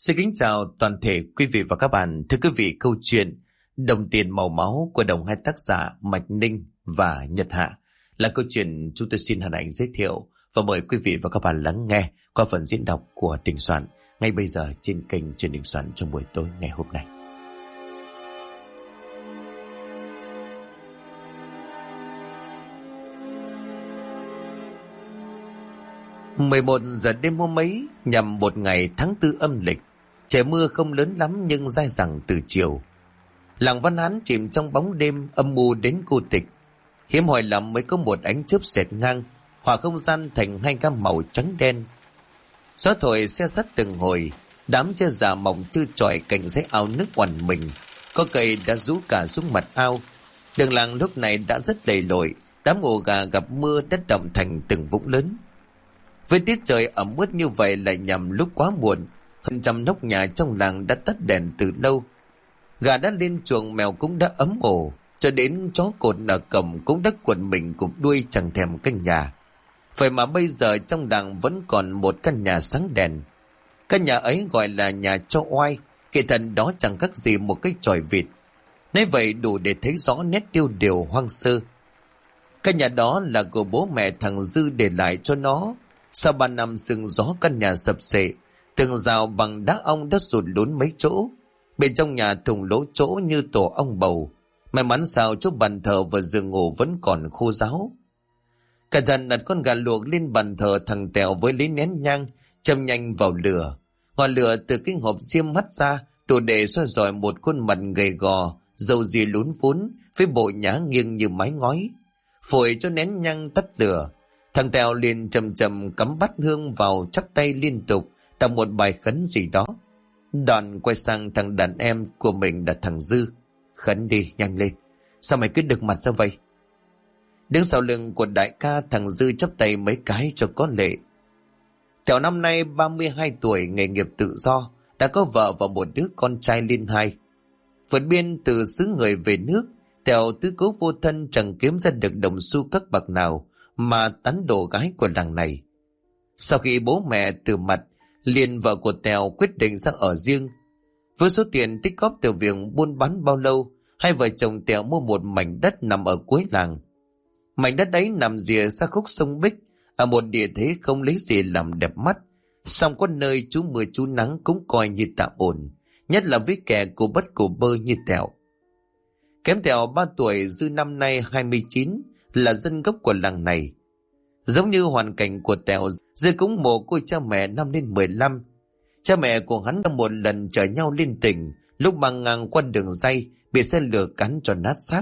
Xin kính chào toàn thể quý vị và các bạn. Thưa quý vị, câu chuyện Đồng tiền màu máu của đồng hai tác giả Mạch Ninh và Nhật Hạ là câu chuyện chúng tôi xin hân hạnh giới thiệu và mời quý vị và các bạn lắng nghe qua phần diễn đọc của Đình Soạn ngay bây giờ trên kênh truyền Đình Soạn trong buổi tối ngày hôm nay. $11 đêm hôm ấy, nhằm một ngày tháng 4 âm lịch. Trời mưa không lớn lắm nhưng dai dẳng từ chiều. Làng Văn Hán chìm trong bóng đêm âm u đến cô tịch. Hiếm hoi lắm mới có một ánh chớp xẹt ngang, hòa không gian thành hai gam màu trắng đen. Gió thổi xe sắt từng hồi, đám che già mỏng chư chọi cạnh dãy ao nước oằn mình. Có cây đã rũ cả xuống mặt ao. Đường làng lúc này đã rất lầy lội, đám ổ gà gặp mưa đất động thành từng vũng lớn. Với tiết trời ẩm ướt như vậy lại nhằm lúc quá muộn, hơn trăm nóc nhà trong làng đã tắt đèn từ lâu. Gà đã lên chuồng, mèo cũng đã ấm ổ, cho đến chó cột ở cổng cũng đã quần mình cụp đuôi chẳng thèm căn nhà. Vậy mà bây giờ trong làng vẫn còn một căn nhà sáng đèn. Căn nhà ấy gọi là nhà cho oai, kỳ thần đó chẳng khác gì một cái chòi vịt. Nói vậy đủ để thấy rõ nét tiêu điều hoang sơ. Căn nhà đó là của bố mẹ thằng Dư để lại cho nó. Sau 3 năm sương gió, căn nhà sập xệ, tường rào bằng đá ong đã sụt lún mấy chỗ. Bên trong nhà thùng lỗ chỗ như tổ ong bầu. May mắn sao chỗ bàn thờ và giường ngủ vẫn còn khô ráo. Cẩn thận đặt con gà luộc lên bàn thờ thằng Tèo với lấy nén nhang châm nhanh vào lửa. Ngọn lửa từ cái hộp diêm hắt ra đủ để soi rọi một khuôn mặt gầy gò, râu ria lún phún với bộ nhã nghiêng như mái ngói. Phổi cho nén nhang tắt lửa, thằng Tèo liền chầm chầm cắm bát hương vào, chắp tay liên tục đọc một bài khấn gì đó. Đoạn quay sang thằng đàn em của mình là thằng Dư. Khấn đi, nhanh lên. Sao mày cứ đực mặt ra vậy? Đứng sau lưng của đại ca, thằng Dư chắp tay mấy cái cho có lệ. Tèo năm nay 32 tuổi, nghề nghiệp tự do, đã có vợ và một đứa con trai lên 2. Vượt biên từ xứ người về nước, Tèo tứ cố vô thân chẳng kiếm ra được đồng xu các bạc nào mà tán đồ gái của làng này. Sau khi bố mẹ từ mặt, liền vợ của Tèo quyết định ra ở riêng. Với số tiền tích góp từ việc buôn bán bao lâu, hai vợ chồng Tèo mua một mảnh đất nằm ở cuối làng. Mảnh đất ấy nằm rìa xa khúc sông Bích, ở một địa thế không lấy gì làm đẹp mắt, song có nơi trú mưa trú nắng cũng coi như tạm ổn, nhất là với kẻ cổ bất cổ bơ như Tèo. Kém Tèo 3 tuổi, Dư năm nay 29, là dân gốc của làng này. Giống như hoàn cảnh của Tèo, Dư cũng mồ côi cha mẹ năm lên 15. Cha mẹ của hắn đã một lần chở nhau lên tỉnh, lúc băng ngang qua đường ray bị xe lửa cán cho nát xác.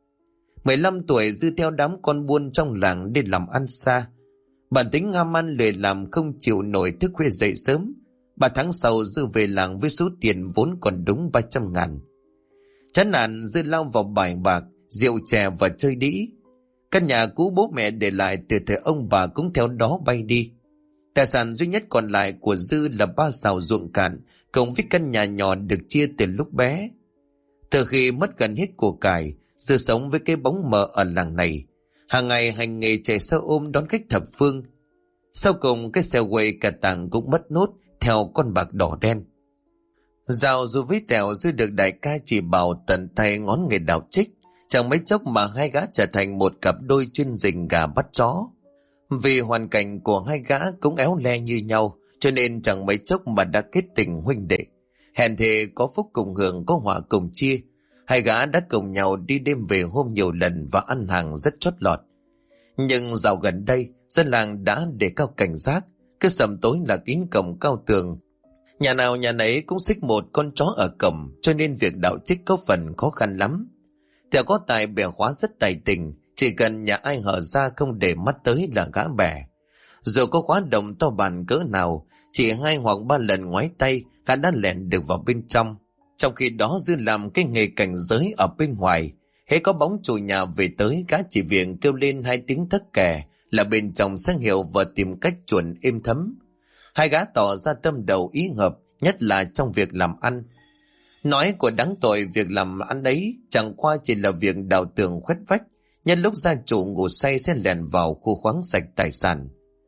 15 tuổi, Dư theo đám con buôn trong làng đi làm ăn xa. Bản tính ham ăn lười làm, không chịu nổi thức khuya dậy sớm. 3 tháng sau, Dư về làng với số tiền vốn còn đúng 300.000. Chán nản, Dư lao vào bài bạc, rượu chè và chơi đĩ. Căn nhà cũ bố mẹ để lại từ thời ông bà cũng theo đó bay đi. Tài sản duy nhất còn lại của Dư là 3 sào ruộng cạn, cộng với căn nhà nhỏ được chia từ lúc bé. Từ khi mất gần hết của cải, Dư sống với cái bóng mờ ở làng này. Hàng ngày hành nghề chạy xe ôm đón khách thập phương. Sau cùng cái xe quay cả tàng cũng mất nốt theo con bạc đỏ đen. Dạo dù với Tèo, Dư được đại ca chỉ bảo tận tay ngón nghề đào trích. Chẳng mấy chốc mà hai gã trở thành một cặp đôi chuyên rình gà bắt chó. Vì hoàn cảnh của hai gã cũng éo le như nhau, cho nên chẳng mấy chốc mà đã kết tình huynh đệ. Hẹn thề có phúc cùng hưởng, có họa cùng chia. Hai gã đã cùng nhau đi đêm về hôm nhiều lần và ăn hàng rất chót lọt. Nhưng dạo gần đây, dân làng đã đề cao cảnh giác. Cứ sầm tối là kín cổng cao tường. Nhà nào nhà nấy cũng xích một con chó ở cổng, cho nên việc đạo trích có phần khó khăn lắm. Tèo có tài bẻ khóa rất tài tình, chỉ cần nhà ai hở ra không để mắt tới là gã bẻ. Dù có khóa đồng to bàn cỡ nào, chỉ 2 hoặc 3 lần ngoái tay, gã đã lẻn được vào bên trong. Trong khi đó, Dư làm cái nghề cảnh giới ở bên ngoài. Hễ có bóng chủ nhà về tới, gã chỉ việc kêu lên 2 tiếng thất kè là bên trong sẽ hiểu và tìm cách chuẩn êm thấm. Hai gã tỏ ra tâm đầu ý hợp, nhất là trong việc làm ăn. Nói của đáng tội, việc làm ăn ấy chẳng qua chỉ là việc đào tường khoét vách, nhân lúc gia chủ ngủ say sẽ lèn vào khu khoáng sạch tài sản.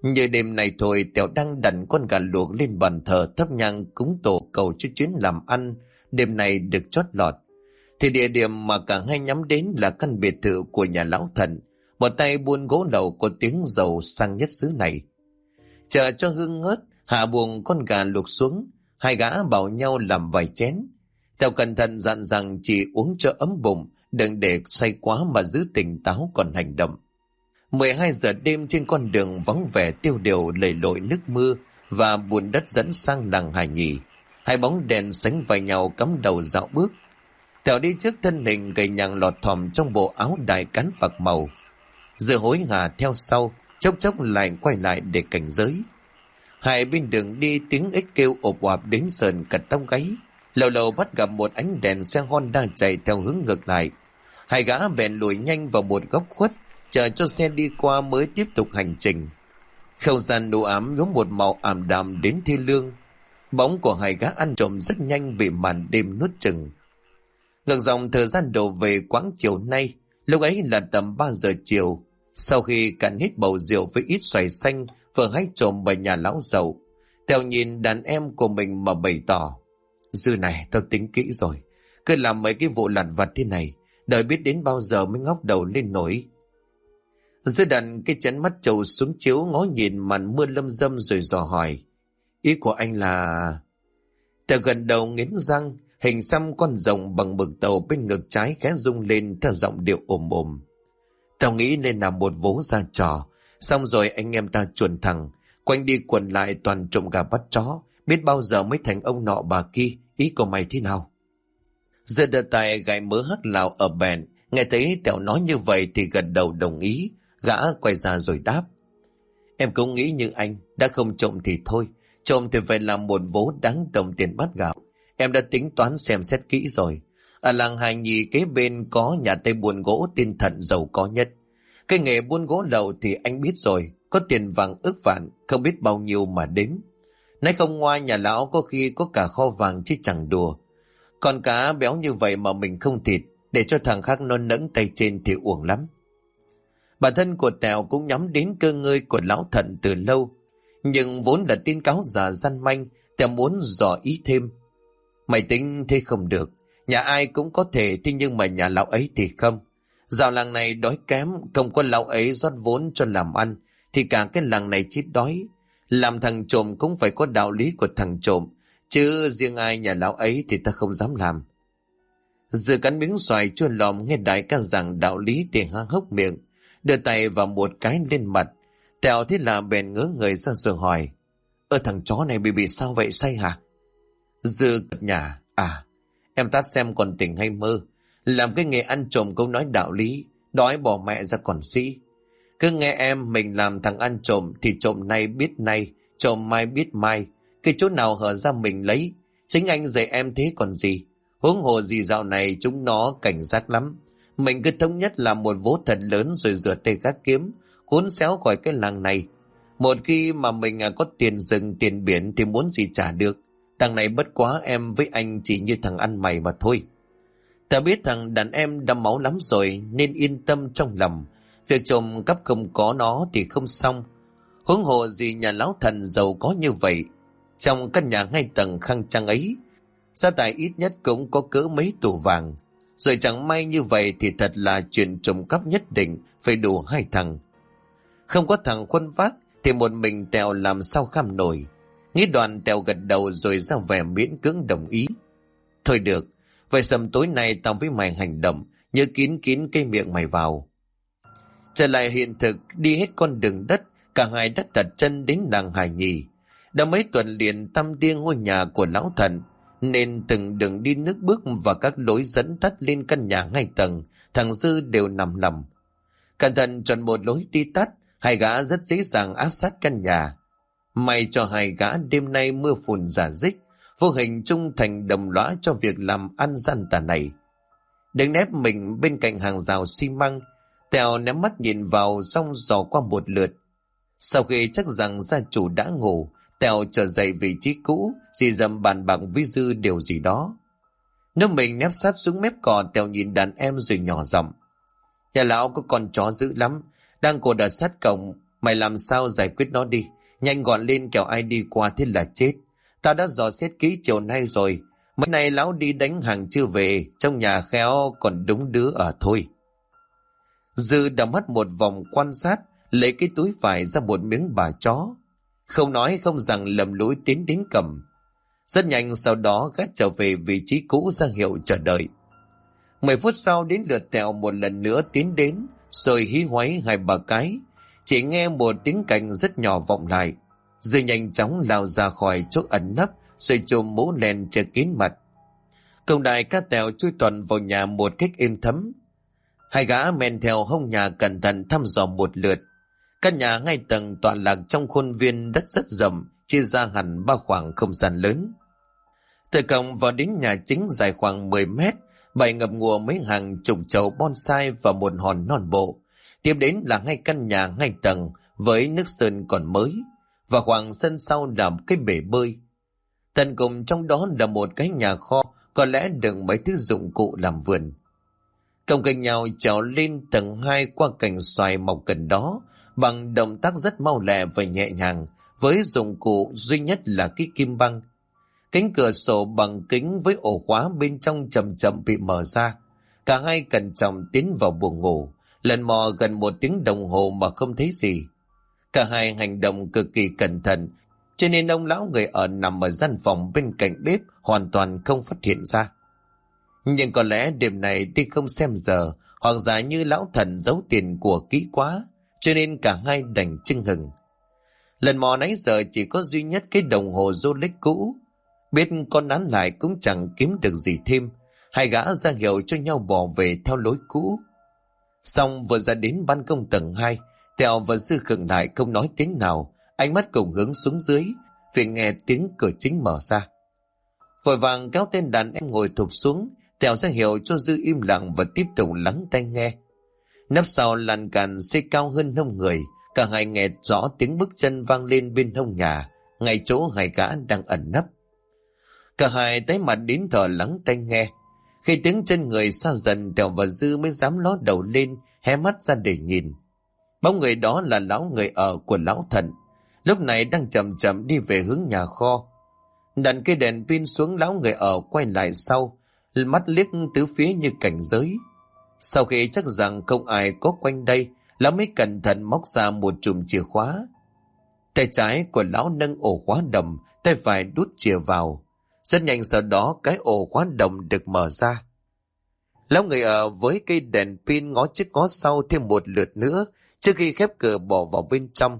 Như đêm này thôi, Tèo đang đặt con gà luộc lên bàn thờ thắp nhang cúng tổ cầu cho chuyến làm ăn đêm nay được chót lọt. Thì địa điểm mà cả hai nhắm đến là căn biệt thự của nhà lão thần, một tay buôn gỗ lậu có tiếng giàu sang nhất xứ này. Chờ cho hương ngớt, hạ buồng con gà luộc xuống, hai gã bảo nhau làm vài chén. Tèo cẩn thận dặn rằng chỉ uống cho ấm bụng, đừng để say quá mà giữ tỉnh táo còn hành động. 12 giờ đêm trên con đường vắng vẻ tiêu điều lầy lội nước mưa và bùn đất dẫn sang làng Hải Nhì. Hai bóng đèn sánh vai nhau cắm đầu dạo bước. Tèo đi trước thân hình gầy nhằng lọt thỏm trong bộ áo đai cán bạc màu. Giờ hối hả theo sau, chốc chốc lại quay lại để cảnh giới. Hai bên đường đi tiếng ếch kêu ộp oạp đến sờn cật tóc gáy. Lâu lâu bắt gặp một ánh đèn xe Honda chạy theo hướng ngược lại. Hai gã bèn lùi nhanh vào một góc khuất, chờ cho xe đi qua mới tiếp tục hành trình. Không gian u ám nhuốm một màu ảm đạm đến thê lương. Bóng của hai gã ăn trộm rất nhanh bị màn đêm nuốt chừng. Ngược dòng thời gian đổ về quãng chiều nay, lúc ấy là tầm 3 giờ chiều. Sau khi cạn hết bầu rượu với ít xoài xanh vừa hái trộm bởi nhà lão giàu, Tèo nhìn đàn em của mình mà bày tỏ: Dư này tao tính kỹ rồi, cứ làm mấy cái vụ lặt vặt thế này, đợi biết đến bao giờ mới ngóc đầu lên nổi. Dư đặt cái chén mắt trầu xuống chiếu ngó nhìn màn mưa lâm dâm rồi dò hỏi: Ý của anh là... Tèo gần đầu nghiến răng, hình xăm con rồng bằng mực tàu bên ngực trái khẽ rung lên theo giọng điệu ồm ồm. Tao nghĩ nên làm một vố ra trò, xong rồi anh em ta chuồn thẳng, quanh đi quẩn lại toàn trộm gà bắt chó, biết bao giờ mới thành ông nọ bà kia, ý của mày thế nào? Giờ đợt tài gãi mớ hắc lào ở bèn, nghe thấy Tèo nói như vậy thì gật đầu đồng ý, gã quay ra rồi đáp: Em cũng nghĩ như anh, đã không trộm thì thôi, trộm thì phải làm một vố đáng đồng tiền bát gạo. Em đã tính toán xem xét kỹ rồi. Ở làng Hải Nhì kế bên có nhà Tây buôn gỗ tên Thận giàu có nhất. Cái nghề buôn gỗ lậu thì anh biết rồi, có tiền vàng ức vạn, không biết bao nhiêu mà đếm. Nói không ngoa, nhà lão có khi có cả kho vàng chứ chẳng đùa. Con cá béo như vậy mà mình không thịt, để cho thằng khác non nẫng tay trên thì uổng lắm. Bản thân của Tèo cũng nhắm đến cơ ngơi của lão Thận từ lâu, nhưng vốn là tin cáo già gian manh, Tèo muốn dò ý thêm. Mày tính thế không được, nhà ai cũng có thể, thế nhưng mà nhà lão ấy thì không. Dạo làng này đói kém, không có lão ấy rót vốn cho làm ăn, thì cả cái làng này chết đói. Làm thằng trộm cũng phải có đạo lý của thằng trộm, chứ riêng ai nhà lão ấy thì ta không dám làm. Giờ cắn miếng xoài chua lòm nghe đại ca giảng đạo lý thì há hốc miệng, đưa tay vào một cái lên mặt. Tèo thế là bèn ngớ người ra rồi hỏi: Thằng chó này bị sao vậy, say hả? Dư cật nhà: Em tát xem còn tỉnh hay mơ. Làm cái nghề ăn trộm cũng nói đạo lý, đói bỏ mẹ ra còn sĩ. Cứ nghe em, mình làm thằng ăn trộm thì trộm nay biết nay, trộm mai biết mai. Cái chỗ nào hở ra mình lấy. Chính anh dạy em thế còn gì. Huống hồ gì dạo này chúng nó cảnh giác lắm. Mình cứ thống nhất làm một vố thật lớn rồi rửa tay gác kiếm, cuốn xéo khỏi cái làng này. Một khi mà mình có tiền rừng tiền biển thì muốn gì trả được. Thằng này bất quá em với anh chỉ như thằng ăn mày mà thôi. Ta biết thằng đàn em đâm máu lắm rồi nên yên tâm trong lòng. Việc trộm cắp không có nó thì không xong. Huống hồ gì nhà lão Thần giàu có như vậy. Trong căn nhà 2 tầng khang trang ấy, gia tài ít nhất cũng có cỡ mấy tủ vàng. Rồi chẳng may như vậy thì thật là chuyện trộm cắp nhất định phải đủ 2 thằng. Không có thằng khuân vác thì một mình Tèo làm sao kham nổi. Nghĩ đoạn Tèo gật đầu rồi ra vẻ miễn cưỡng đồng ý. Thôi được, vậy sầm tối nay tao với mày hành động, nhớ kín kín cái miệng mày vào. Trở lại hiện thực, đi hết con đường đất, cả hai đã đặt chân đến làng Hải Nhì. Đã mấy tuần liền tăm tia ngôi nhà của lão Thần, nên từng đường đi nước bước và các lối dẫn tắt lên căn nhà 2 tầng, thằng Dư đều nằm lầm. Cẩn thận chọn một lối đi tắt, hai gã rất dễ dàng áp sát căn nhà. May cho hai gã đêm nay mưa phùn rả rích, vô hình trung thành đồng lõa cho việc làm ăn gian tà này. Đứng nép mình bên cạnh hàng rào xi măng, Tèo ném mắt nhìn vào xong dò qua một lượt. Sau khi chắc rằng gia chủ đã ngủ, Tèo trở dậy vị trí cũ, dì dầm bàn bạc với Dư điều gì đó. Nếu mình nép sát xuống mép cỏ, Tèo nhìn đàn em rồi nhỏ giọng: Nhà lão có con chó dữ lắm, đang cột ở sát cổng, Mày làm sao giải quyết nó đi, nhanh gọn lên kẻo ai đi qua thế là chết. Tao đã dò xét kỹ chiều nay rồi, mấy nay lão đi đánh hàng chưa về, trong nhà khéo còn đúng đứa ở thôi. Dư đảo mắt một vòng quan sát, lấy cái túi vải ra một miếng bà chó. Không nói không rằng lầm lũi tiến đến cầm. Rất nhanh sau đó gã trở về vị trí cũ ra hiệu chờ đợi. 10 phút sau đến lượt Tẹo một lần nữa tiến đến, rồi hí hoáy 2-3 cái. Chỉ nghe một tiếng cành rất nhỏ vọng lại. Dư nhanh chóng lao ra khỏi chỗ ẩn nấp, rồi chùm mũ len che kín mặt. Công đại ca Tẹo chui toàn vào nhà một cách êm thấm. Hai gã men theo hông nhà cẩn thận thăm dò một lượt. Căn nhà 2 tầng tọa lạc trong khuôn viên đất rất rộng, chia ra hẳn 3 khoảng không gian lớn. Từ cổng vào đến nhà chính dài khoảng 10 mét, bày ngập ngùa mấy hàng chục chậu bonsai và một hòn non bộ. Tiếp đến là 2 căn nhà 2 tầng với nước sơn còn mới, và khoảng sân sau là cái bể bơi. Tận cùng trong đó là một cái nhà kho, có lẽ đựng mấy thứ dụng cụ làm vườn. Cổng kênh nhau trèo lên tầng 2 qua cành xoài mọc gần đó, bằng động tác rất mau lẹ và nhẹ nhàng, với dụng cụ duy nhất là cái kim băng. Cánh cửa sổ bằng kính với ổ khóa bên trong chậm chậm bị mở ra. Cả hai cẩn trọng tiến vào buồng ngủ, lần mò gần 1 tiếng đồng hồ mà không thấy gì. Cả hai hành động cực kỳ cẩn thận, cho nên ông lão người ở nằm ở gian phòng bên cạnh bếp hoàn toàn không phát hiện ra. Nhưng có lẽ đêm này đi không xem giờ, hoặc giả như lão thần giấu tiền của kỹ quá, cho nên cả hai đành chưng hừng. Lần mò nãy giờ chỉ có duy nhất cái đồng hồ Rolex cũ. Biết con nán lại cũng chẳng kiếm được gì thêm, hai gã ra hiệu cho nhau bỏ về theo lối cũ. Xong vừa ra đến ban công tầng 2, Tẹo và Dư khựng lại không nói tiếng nào, ánh mắt cùng hướng xuống dưới, vì nghe tiếng cửa chính mở ra. Vội vàng kéo tên đàn em ngồi thụp xuống, Tẹo ra hiệu cho Dư im lặng và tiếp tục lắng tai nghe. Nấp sau lan can xây cao hơn hông người, cả hai nghe rõ tiếng bước chân vang lên bên hông nhà, ngay chỗ hai gã đang ẩn nấp. Cả hai tái mặt đến thở lắng tai nghe. Khi tiếng chân người xa dần, Tẹo và Dư mới dám ló đầu lên, hé mắt ra để nhìn. Bóng người đó là lão người ở của lão thần, lúc này đang chậm chậm đi về hướng nhà kho. Đặt cây đèn pin xuống, lão người ở quay lại sau, mắt liếc tứ phía như cảnh giới. Sau khi chắc rằng không ai có quanh đây, lão mới cẩn thận móc ra một chùm chìa khóa. Tay trái của lão nâng ổ khóa đồng, tay phải đút chìa vào. Rất nhanh sau đó cái ổ khóa đồng được mở ra. Lão người ở với cây đèn pin ngó trước ngó sau thêm một lượt nữa trước khi khép cửa bỏ vào bên trong.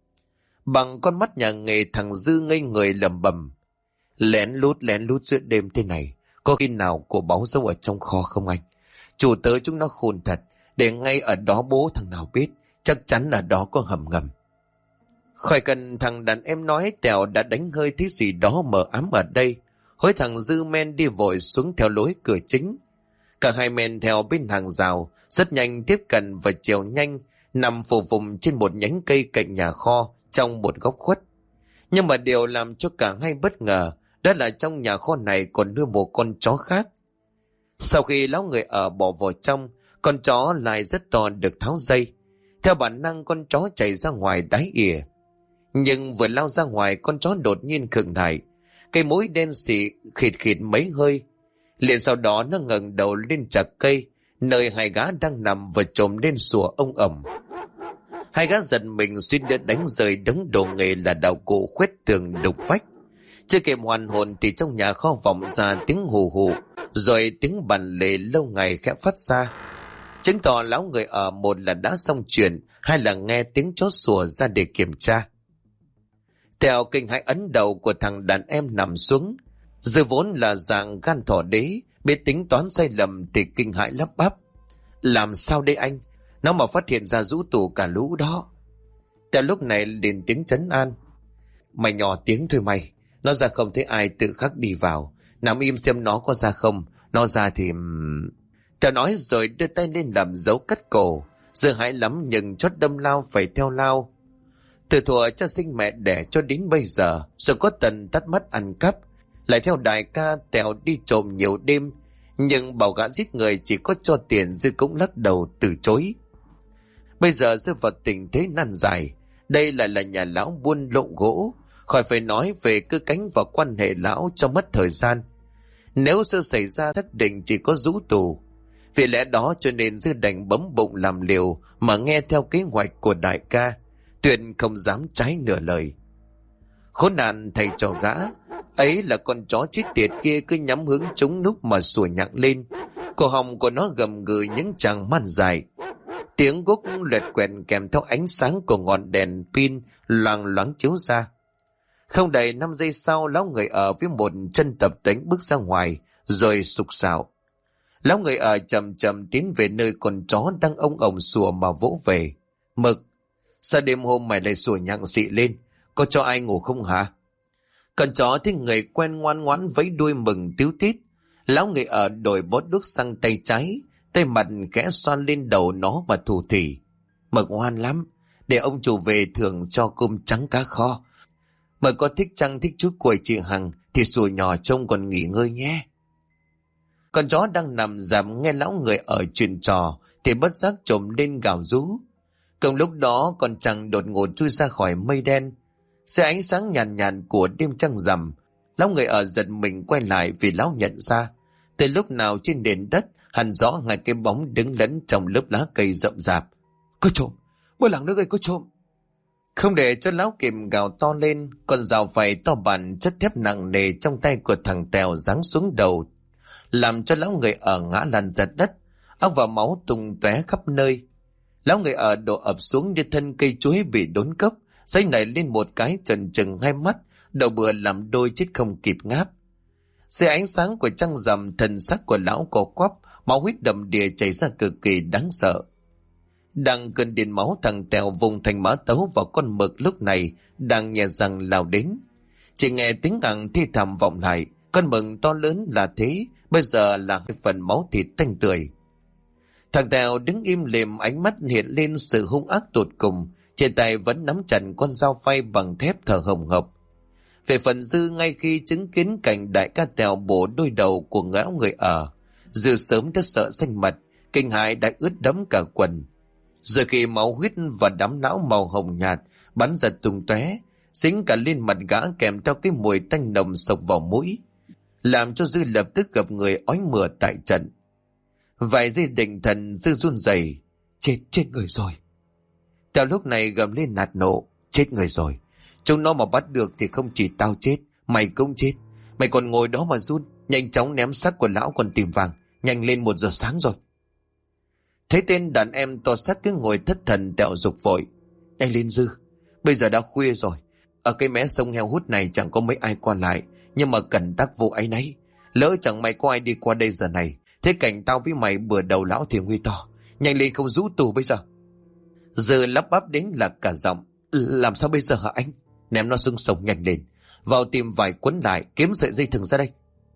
Bằng con mắt nhà nghề, thằng Dư ngây người lẩm bẩm: lén lút giữa đêm thế này, có khi nào của báu giấu ở trong kho không anh? Chủ tớ chúng nó khôn thật, để ngay ở đó bố thằng nào biết, chắc chắn ở đó có hầm ngầm. Khỏi cần thằng đàn em nói, Tẹo đã đánh hơi thứ gì đó mờ ám ở đây. Hối thằng Dư men đi vội xuống theo lối cửa chính. Cả hai men theo bên hàng rào, rất nhanh tiếp cận và trèo nhanh, nằm phù vùng trên một nhánh cây cạnh nhà kho trong một góc khuất. Nhưng mà điều làm cho cả hai bất ngờ, đó là trong nhà kho này còn nuôi một con chó khác. Sau khi lão người ở bỏ vào trong, con chó lại rất to được tháo dây. Theo bản năng con chó chạy ra ngoài đáy ỉa. Nhưng vừa lao ra ngoài, con chó đột nhiên khựng lại. Cây mũi đen xị khịt khịt mấy hơi. Liền sau đó nó ngẩng đầu lên chặt cây, nơi hai gã đang nằm và trồm lên sủa ông ầm. Hai gã giật mình suýt nữa đánh rơi đống đồ nghề là đạo cụ khuét tường đục vách. Chưa kịp hoàn hồn thì trong nhà kho vọng ra tiếng hù hù, rồi tiếng bàn lề lâu ngày khẽ phát ra, chứng tỏ lão người ở một là đã xong chuyện, hai là nghe tiếng chó sủa ra để kiểm tra. Theo kinh hãi ấn đầu của thằng đàn em nằm xuống. Dư vốn là dạng gan thỏ đế, biết tính toán sai lầm thì kinh hãi lắp bắp: làm sao đây anh? Nó mà phát hiện ra rũ tù cả lũ đó. Theo lúc này liền tiếng trấn an: mày nhỏ tiếng thôi mày, nó ra không thấy ai tự khắc đi vào, nằm im xem nó có ra không, nó ra thì... Theo nói rồi đưa tay lên làm dấu cắt cổ. Dư hãi lắm nhưng chót đâm lao phải theo lao. Từ thuở cha sinh mẹ đẻ cho đến bây giờ, rồi có tần tắt mắt ăn cắp, lại theo đại ca Tẹo đi trộm nhiều đêm, nhưng bảo gã giết người chỉ có cho tiền, Dư cũng lắc đầu từ chối. Bây giờ Dư vào tình thế nan giải, Đây lại là nhà lão buôn lậu gỗ, khỏi phải nói về cư cánh và quan hệ lão cho mất thời gian. Nếu sơ xảy ra thất định chỉ có rũ tù. Vì lẽ đó cho nên Dư đành bấm bụng làm liều mà nghe theo kế hoạch của đại ca, tuyệt không dám trái nửa lời. Khốn nạn thầy trò gã, ấy là con chó chết tiệt kia cứ nhắm hướng trúng núp mà sủa nhặng lên. Cổ họng của nó gầm gừ những tràng man dài. Tiếng guốc lẹt quẹt kèm theo ánh sáng của ngọn đèn pin loang loáng chiếu ra. Không đầy 5 giây sau, lão người ở với một chân tập tễnh bước ra ngoài, rồi sục sạo. Lão người ở chậm chậm tiến về nơi con chó đang ông ổng sủa mà vỗ về. Mực, sao đêm hôm mày lại sủa nhặng xị lên? Có cho ai ngủ không hả? Con chó thấy người quen ngoan ngoãn vẫy đuôi mừng tíu tít. Lão người ở đổi bó đuốc sang tay trái, tay mặt khẽ xoan lên đầu nó mà thủ thỉ. Mực ngoan lắm, để ông chủ về thưởng cho cơm trắng cá kho. Mực có thích chăng thích chút quầy chị Hằng thì sủa nhỏ trông còn nghỉ ngơi nhé. Con chó đang nằm dằm nghe lão người ở chuyện trò thì bất giác trồm lên gào rú. Cùng lúc đó con trăng đột ngột chui ra khỏi mây đen. Dưới ánh sáng nhàn nhạt của đêm trăng rằm, lão người ở giật mình quay lại vì lão nhận ra từ lúc nào trên nền đất hằn rõ ngay cái bóng đứng lẫn trong lớp lá cây rậm rạp. Có trộm, bữa làng nước ơi, có trộm. Không để cho lão kịp gào to lên, con dao phay to bản chất thép nặng nề trong tay của thằng Tèo giáng xuống đầu, làm cho lão người ở ngã lăn ra đất, óc và máu tung tóe khắp nơi. Lão người ở đổ ập xuống như thân cây chuối bị đốn cốc, giấy nảy lên một cái trần trừng hai mắt, đầu bựa làm đôi chết không kịp ngáp. Dưới ánh sáng của trăng rằm, thần sắc của lão co quắp, máu huyết đầm đìa chảy ra cực kỳ đáng sợ. Đang cơn điên máu, thằng Tèo vùng thành mã tấu vào con mực lúc này đang nhè răng lao đến. Chỉ nghe tiếng gằn thi thảm vọng lại, con mực to lớn là thế, bây giờ là cái phần máu thịt tanh tươi. Thằng Tèo đứng im lìm, ánh mắt hiện lên sự hung ác tột cùng, trên tay vẫn nắm chặt con dao phay bằng thép thở hồng hộc. Về phần Dư, ngay khi chứng kiến cảnh đại ca Tèo bổ đôi đầu của lão người ở, Dư sớm đã sợ xanh mặt, kinh hãi đã ướt đẫm cả quần. Rồi khi máu huyết và đám não màu hồng nhạt bắn giật tung tóe, dính cả lên mặt gã kèm theo cái mùi tanh nồng sộc vào mũi, làm cho Dư lập tức gặp người ói mửa tại trận. Vài giây định thần, Dư run rẩy, chết người rồi. Tèo lúc này gầm lên nạt nộ, chết người rồi. Chúng nó mà bắt được thì không chỉ tao chết, mày cũng chết. Mày còn ngồi đó mà run, nhanh chóng ném xác của lão còn tìm vàng, nhanh lên 1 giờ sáng rồi. Thấy tên đàn em to xác cứ ngồi thất thần, Tèo dục vội, nhanh lên Dư, bây giờ đã khuya rồi. Ở cái mé sông heo hút này chẳng có mấy ai qua lại, nhưng mà cần tác vụ ấy nấy. Lỡ chẳng may có ai đi qua đây giờ này, thế cảnh tao với mày bừa đầu lão thì nguy to. Nhanh lên không rũ tù bây giờ. Dư lắp bắp đến là cả giọng, làm sao bây giờ hả anh? Ném nó xuống sông nhanh lên, vào tìm vài quấn lại, kiếm sợi dây thừng ra đây.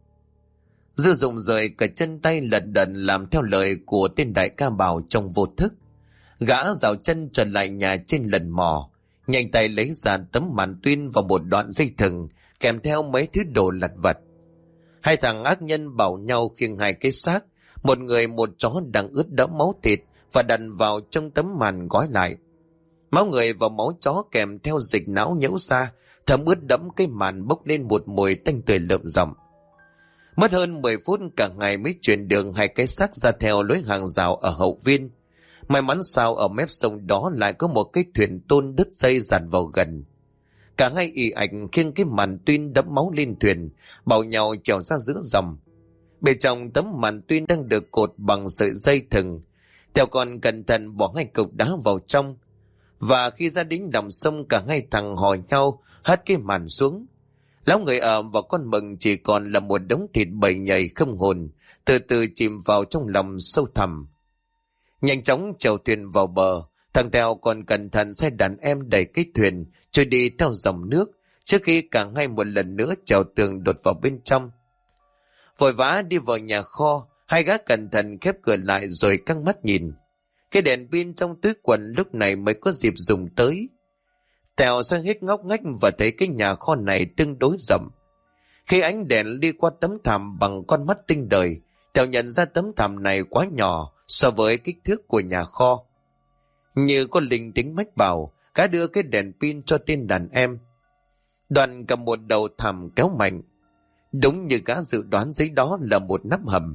Dư dùng rời cả chân tay lật đật làm theo lời của tên đại ca bảo trong vô thức. Gã rào chân trở lại nhà trên lần mò, nhanh tay lấy ra tấm màn tuyên và một đoạn dây thừng kèm theo mấy thứ đồ lặt vặt. Hai thằng ác nhân bảo nhau khiêng hai cái xác, một người một chó đang ướt đẫm máu thịt, và đặt vào trong tấm màn gói lại. Máu người và máu chó kèm theo dịch não nhễu ra, thấm ướt đẫm cái màn bốc lên một mùi tanh tươi lợm giọng. Mất hơn 10 phút cả ngày mới chuyển đường hai cái xác ra theo lối hàng rào ở hậu viên. May mắn sao ở mép sông đó lại có một cái thuyền tôn đứt dây dàn vào gần. Cả hai ì ạch khiêng cái màn tuyên đẫm máu lên thuyền, bảo nhau trèo ra giữa dòng. Bên trong tấm màn tuyên đang được cột bằng sợi dây thừng. Theo còn cẩn thận bỏ hai cục đá vào trong. Và khi ra đến lòng sông, cả hai thằng hò nhau hất cái màn xuống. Lão người ở và con mừng chỉ còn là một đống thịt bầy nhầy không hồn, từ từ chìm vào trong lòng sâu thẳm. Nhanh chóng chèo thuyền vào bờ, thằng Tèo còn cẩn thận sai đàn em đẩy cái thuyền trôi đi theo dòng nước, trước khi cả hai một lần nữa trèo tường đột vào bên trong. Vội vã đi vào nhà kho, hai gã cẩn thận khép cửa lại rồi căng mắt nhìn. Cái đèn pin trong túi quần lúc này mới có dịp dùng tới. Tèo xoay hết ngóc ngách và thấy cái nhà kho này tương đối rộng. Khi ánh đèn đi qua tấm thảm bằng con mắt tinh đời, Tèo nhận ra tấm thảm này quá nhỏ so với kích thước của nhà kho. Như có linh tính mách bảo, Gã đưa cái đèn pin cho tên đàn em. Đoàn cầm một đầu thảm kéo mạnh. Đúng như gã dự đoán, dưới đó là một nắp hầm.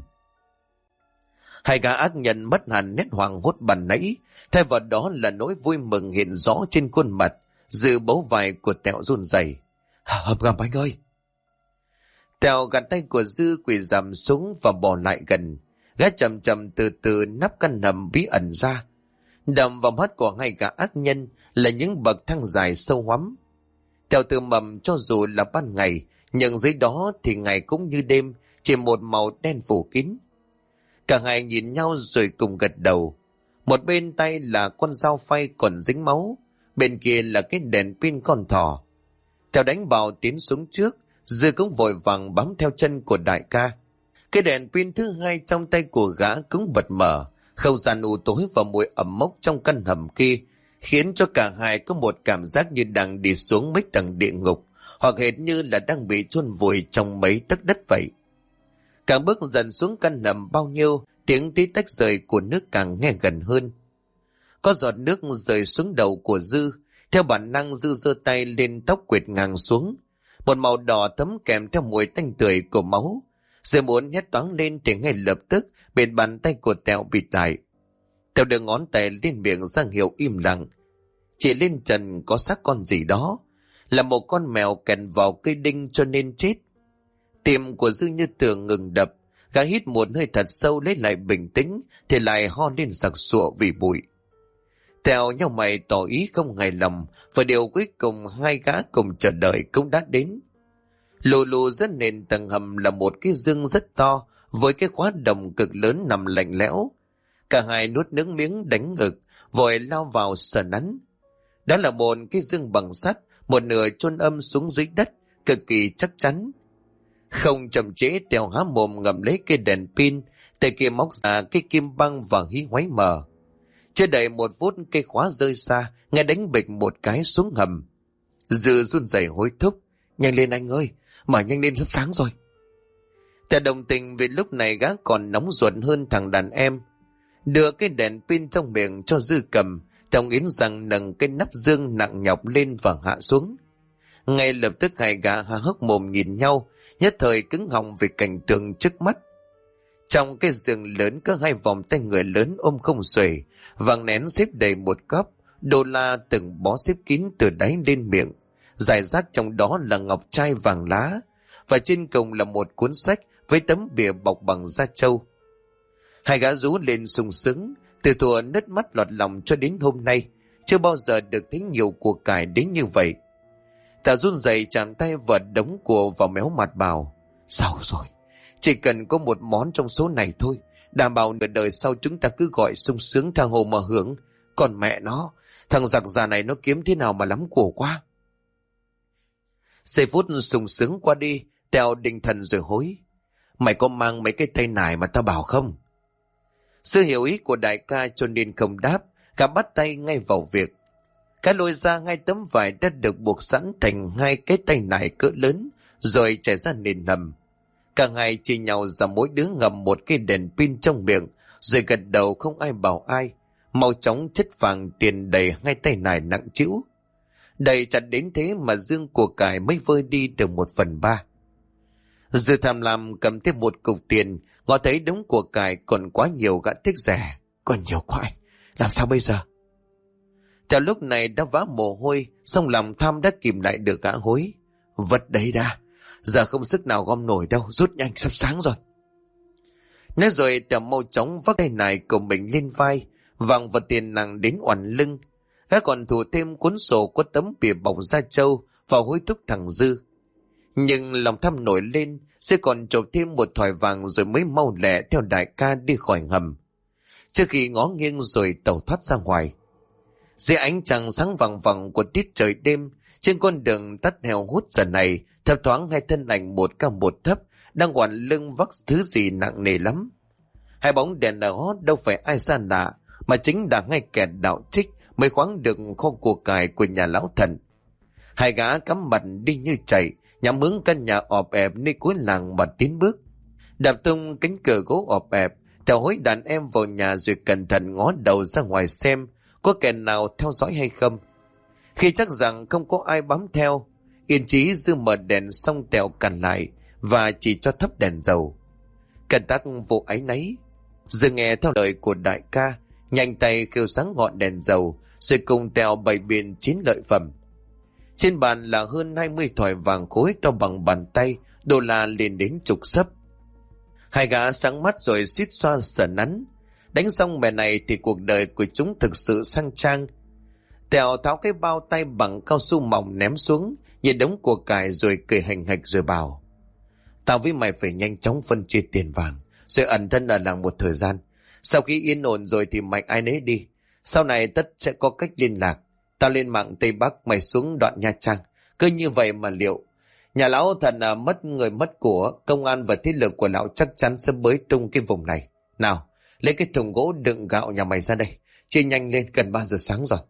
Hai gã ác nhân mất hẳn nét hoảng hốt ban nãy, thay vào đó là nỗi vui mừng hiện rõ trên khuôn mặt. Dự bấu vai của Tẹo run rẩy. Hầm ngầm anh ơi! Tẹo gạt tay của Dư, quỳ rằm xuống và bỏ lại gần. Gã chậm chậm từ từ nắp căn hầm bí ẩn ra. Đầm vào mắt của hai gã ác nhân là những bậc thang dài sâu hoắm. Tẹo từ mầm cho dù là ban ngày, nhưng dưới đó thì ngày cũng như đêm, chỉ một màu đen phủ kín. Cả hai nhìn nhau rồi cùng gật đầu. Một bên tay là con dao phay còn dính máu, bên kia là cái đèn pin con thỏ. Tẹo đánh bạo tiến xuống trước, Dư cũng vội vàng bám theo chân của đại ca. Cái đèn pin thứ hai trong tay của gã cũng bật mở, không gian u tối và mùi ẩm mốc trong căn hầm kia khiến cho cả hai có một cảm giác như đang đi xuống mấy tầng địa ngục, hoặc hệt như là đang bị chôn vùi trong mấy tấc đất vậy. Càng bước dần xuống căn hầm bao nhiêu, tiếng tí tách rời của nước càng nghe gần hơn. Có giọt nước rơi xuống đầu của Dư, theo bản năng Dư giơ tay lên tóc quệt ngang xuống. Một màu đỏ thấm kèm theo mùi tanh tưởi của máu. Dư muốn hét toáng lên thì ngay lập tức bên bàn tay của Tẹo bịt lại. Tẹo đưa ngón tay lên miệng ra hiệu im lặng. Chỉ lên trần có xác con gì đó, là một con mèo kèn vào cây đinh cho nên chết. Tim của Dư như tường ngừng đập, gã hít một hơi thật sâu lấy lại bình tĩnh thì lại ho lên sặc sụa vì bụi. Tẹo nhau mày tỏ ý không hài lòng, và điều cuối cùng hai gã cùng chờ đợi cũng đã đến. Lù lù dưới nền tầng hầm là một cái giường rất to với cái khóa đồng cực lớn nằm lạnh lẽo. Cả hai nuốt nước miếng đánh ngực, vội lao vào sờ nắn. Đó là một cái giường bằng sắt, một nửa chôn âm xuống dưới đất, cực kỳ chắc chắn. Không chậm trễ, Tẹo há mồm ngậm lấy cái đèn pin, tay kia móc ra cái kim băng và hí hoáy mở. Chưa đầy một phút, cây khóa rơi xa, nghe đánh bịch một cái xuống hầm. Dư run rẩy hối thúc. Nhanh lên anh ơi, mà nhanh lên sắp sáng rồi. Tẹo đồng tình vì lúc này gã còn nóng ruột hơn thằng đàn em. Đưa cái đèn pin trong miệng cho Dư cầm, Tẹo nghiến răng nâng cái nắp giường nặng nhọc lên và hạ xuống. Ngay lập tức hai gã há hốc mồm nhìn nhau, nhất thời cứng họng vì cảnh tượng trước mắt. Trong cái giường lớn có hai vòng tay người lớn ôm không xuể, vàng nén xếp đầy một góc, đô la từng bó xếp kín từ đáy lên miệng. Rải rác trong đó là ngọc trai vàng lá, và trên cùng là một cuốn sách với tấm bìa bọc bằng da trâu. Hai gã rú lên sung sướng, từ thuở nứt mắt lọt lòng cho đến hôm nay, chưa bao giờ được thấy nhiều của cải đến như vậy. Ta run rẩy chạm tay vào đống của vào méo mặt bảo. Sao rồi? Chỉ cần có một món trong số này thôi, đảm bảo nửa đời sau chúng ta cứ gọi sung sướng tha hồ mà hưởng. Còn mẹ nó, thằng giặc già này nó kiếm thế nào mà lắm của quá. Giây phút sung sướng qua đi, Tẹo định thần rồi hối. Mày có mang mấy cái tay nải mà tao bảo không? Sự hiểu ý của đại ca cho nên không đáp, cả bắt tay ngay vào việc. Cái lôi ra hai tấm vải đã được buộc sẵn thành hai cái tay nải cỡ lớn, rồi trải ra nền hầm. Cả hai chia nhau ra mỗi đứa ngậm một cái đèn pin trong miệng, rồi gật đầu không ai bảo ai. Mau chóng chất vàng tiền đầy hai tay nải nặng trĩu. Đầy chặt đến thế mà dương của cải mới vơi đi được 1/3. Dư tham lam cầm thêm một cục tiền, ngó thấy đống của cải còn quá nhiều, gã tiếc rẻ. Còn nhiều quá anh, làm sao bây giờ? Theo lúc này đã vã mồ hôi, song lòng tham đã kìm lại được gã hối. Vật đấy đã, giờ không sức nào gom nổi đâu, rút nhanh sắp sáng rồi. Nói rồi Tẹo mau chóng vác tay này của mình lên vai, vàng và tiền nặng đến oằn lưng. Gã còn thủ thêm cuốn sổ có tấm bìa bọc da trâu và hối thúc thằng Dư. Nhưng lòng tham nổi lên, sẽ còn trộm thêm một thỏi vàng rồi mới mau lẹ theo đại ca đi khỏi hầm. Trước khi ngó nghiêng rồi tẩu thoát ra ngoài. Dưới ánh trăng sáng vàng vàng của tiết trời đêm, trên con đường tắt heo hút giờ này, thấp thoáng hai thân ảnh một cao một thấp, đang oằn lưng vác thứ gì nặng nề lắm. Hai bóng đèn đó đâu phải ai xa lạ, mà chính là ngay kẻ đạo trích mới khoáng được kho của cải của nhà lão thần. Hai gã cắm mặt đi như chạy, nhắm hướng căn nhà ọp ẹp nơi cuối làng mà tiến bước. Đạp tung cánh cửa gỗ ọp ẹp, Tẹo hối đàn em vào nhà rồi cẩn thận ngó đầu ra ngoài xem có kẻ nào theo dõi hay không. Khi chắc rằng không có ai bám theo, Yên Chí Dư mở đèn xong Tèo cản lại và chỉ cho thắp đèn dầu. Cẩn tắc vô áy náy, Dư nghe theo lời của đại ca, nhanh tay khêu sáng ngọn đèn dầu, rồi cùng Tèo bày biện 9 lợi phẩm. Trên bàn là hơn 20 thỏi vàng khối to bằng bàn tay, đô la lên đến chục xấp. Hai gã sáng mắt rồi suýt xoa sờ nắn. Đánh xong mẹ này thì cuộc đời của chúng thực sự sang trang. Tèo tháo cái bao tay bằng cao su mỏng ném xuống, nhìn đống của cải rồi cười hành hạch rồi bảo: tao với mày phải nhanh chóng phân chia tiền vàng, rồi ẩn thân ở làng một thời gian. Sau khi yên ổn rồi thì mạnh ai nấy đi. Sau này tất sẽ có cách liên lạc. Tao lên mạng Tây Bắc, mày xuống đoạn Nha Trang. Cứ như vậy mà liệu nhà lão thần mất người mất của, công an và thế lực của lão chắc chắn sẽ bới tung cái vùng này. Nào, lấy cái thùng gỗ đựng gạo nhà mày ra đây, chia nhanh lên, gần 3 giờ sáng rồi.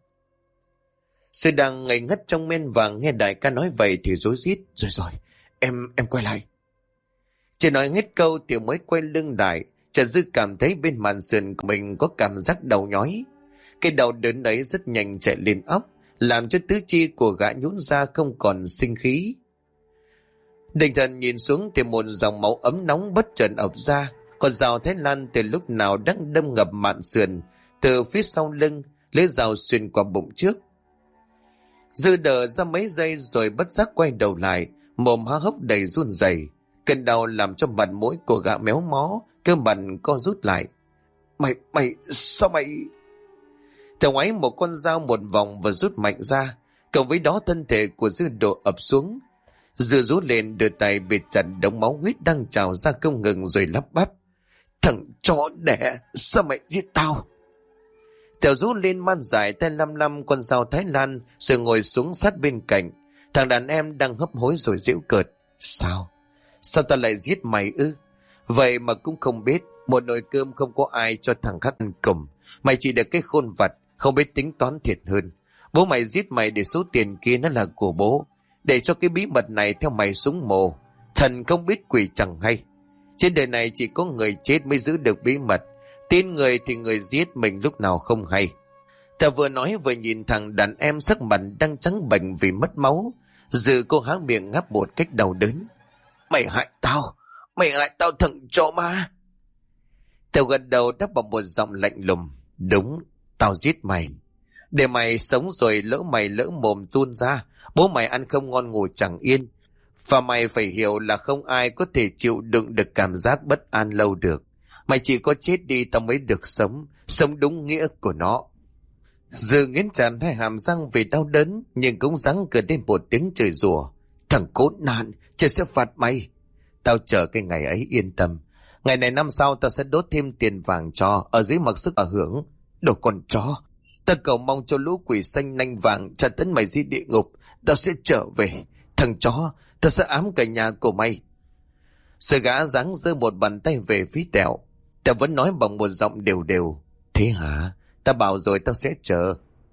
Sư đang ngây ngất trong men vàng, nghe đại ca nói vậy thì rối rít. Rồi, em quay lại. Chỉ nói hết câu thì mới quay lưng lại. Trần Dư cảm thấy bên màn sườn của mình có cảm giác đau nhói. Cái đau đớn ấy rất nhanh chạy lên óc, làm cho tứ chi của gã nhũn ra không còn sinh khí. Định thần nhìn xuống thì một dòng máu ấm nóng bất chợt ập ra. Con dao Thái Lan từ lúc nào đang đâm ngập mạn sườn, từ phía sau lưng lấy dao xuyên qua bụng trước. Dư đờ ra mấy giây rồi bất giác quay đầu lại, mồm há hốc đầy run rẩy. Cơn đau làm cho mặt mũi của gã méo mó, cơ mặt co rút lại. Mày sao mày? Theo ngoáy một con dao một vòng và rút mạnh ra, cộng với đó thân thể của Dư đổ ập xuống. Dư rú lên đưa tay bịt chặt đống máu huyết đang trào ra không ngừng rồi lắp bắp: thằng chó đẻ, sao mày giết tao? Tèo rú lên man dài tay lăm con dao Thái Lan rồi ngồi xuống sát bên cạnh. Thằng đàn em đang hấp hối rồi giễu cợt: Sao ta lại giết mày ư? Vậy mà cũng không biết, một nồi cơm không có ai cho thằng khác ăn cùng. Mày chỉ được cái khôn vặt, không biết tính toán thiệt hơn. Bố mày giết mày để số tiền kia nó là của bố, để cho cái bí mật này theo mày xuống mồ. Thần không biết quỷ chẳng hay. Trên đời này chỉ có người chết mới giữ được bí mật. Tin người thì người giết mình lúc nào không hay. Ta vừa nói vừa nhìn thằng đàn em sắc mặt đang trắng bệch vì mất máu. Dư cô há miệng ngáp một cách đau đớn: Mày hại tao thằng chó ma. Tèo gật đầu đáp bằng một giọng lạnh lùng: Đúng, tao giết mày để mày sống, rồi lỡ mày lỡ mồm tuôn ra, bố mày ăn không ngon ngủ chẳng yên. Và mày phải hiểu là không ai có thể chịu đựng được cảm giác bất an lâu được. Mày chỉ có chết đi tao mới được sống đúng nghĩa của nó. Dư nghiến chặt hai hàm răng vì đau đớn, nhưng cũng ráng cười lên một tiếng chửi rủa: Thằng khốn nạn, trời sẽ phạt mày. Tao chờ cái ngày ấy, yên tâm. Ngày này năm sau tao sẽ đốt thêm tiền vàng cho, ở dưới mặc sức ở hưởng. Đồ con chó, tao cầu mong cho lũ quỷ xanh nanh vàng tra tấn mày dưới địa ngục. Tao sẽ trở về. Thằng chó, tao sẽ ám cả nhà của mày. Rồi gã giáng giơ một bàn tay về phía Tèo. Tèo vẫn nói bằng một giọng đều đều: Thế hả? Tao bảo rồi tao sẽ chờ.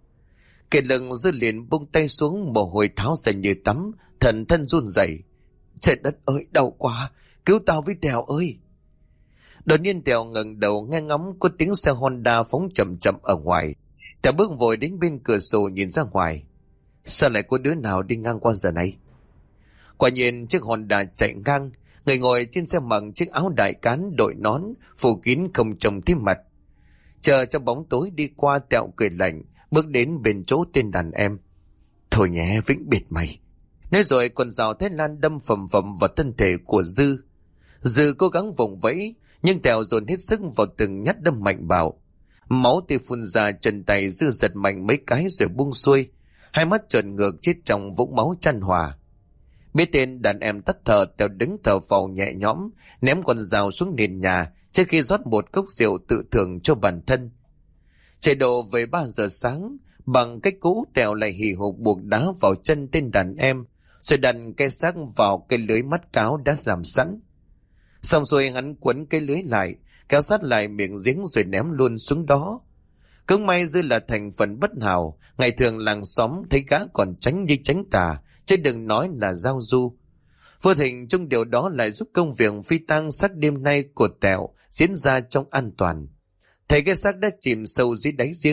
Kể lưng Dư liền buông tay xuống, mồ hôi tháo ra như tắm, thần thân run rẩy. Trời đất ơi, đau quá, cứu tao với Tèo ơi. Đột nhiên Tèo ngẩng đầu nghe ngóng có tiếng xe Honda phóng chậm chậm ở ngoài. Tèo bước vội đến bên cửa sổ nhìn ra ngoài. Sao lại có đứa nào đi ngang qua giờ này? Quả nhiên chiếc Honda chạy ngang, người ngồi trên xe mặc chiếc áo đại cán đội nón phủ kín không trông thấy mặt. Chờ cho bóng tối đi qua, Tèo cười lạnh bước đến bên chỗ tên đàn em. Thôi nhé, vĩnh biệt mày. Nói rồi con dao Thái Lan đâm phầm phầm vào thân thể của Dư. Dư cố gắng vùng vẫy, nhưng Tèo dồn hết sức vào từng nhát đâm mạnh vào. Máu tươi phun ra, chân tay Dư giật mạnh mấy cái rồi buông xuôi. Hai mắt trợn ngược chết trong vũng máu chan hòa. Biết tên đàn em tắt thở, Tèo đứng thở phào nhẹ nhõm, ném con dao xuống nền nhà trước khi rót một cốc rượu tự thưởng cho bản thân. Chạy độ về 3 giờ sáng, bằng cách cũ Tèo lại hì hục buộc đá vào chân tên đàn em, rồi đặt cái xác vào cái lưới mắt cáo đã làm sẵn. Xong rồi hắn quấn cái lưới lại, kéo sát lại miệng giếng rồi ném luôn xuống đó. Cũng may Dư là thành phần bất hảo, ngày thường làng xóm thấy gã còn tránh như tránh tà, chứ đừng nói là giao du. Vô tình trong điều đó lại giúp công việc phi tang xác đêm nay của Tèo diễn ra trong an toàn. Thấy cái xác đã chìm sâu dưới đáy giếng,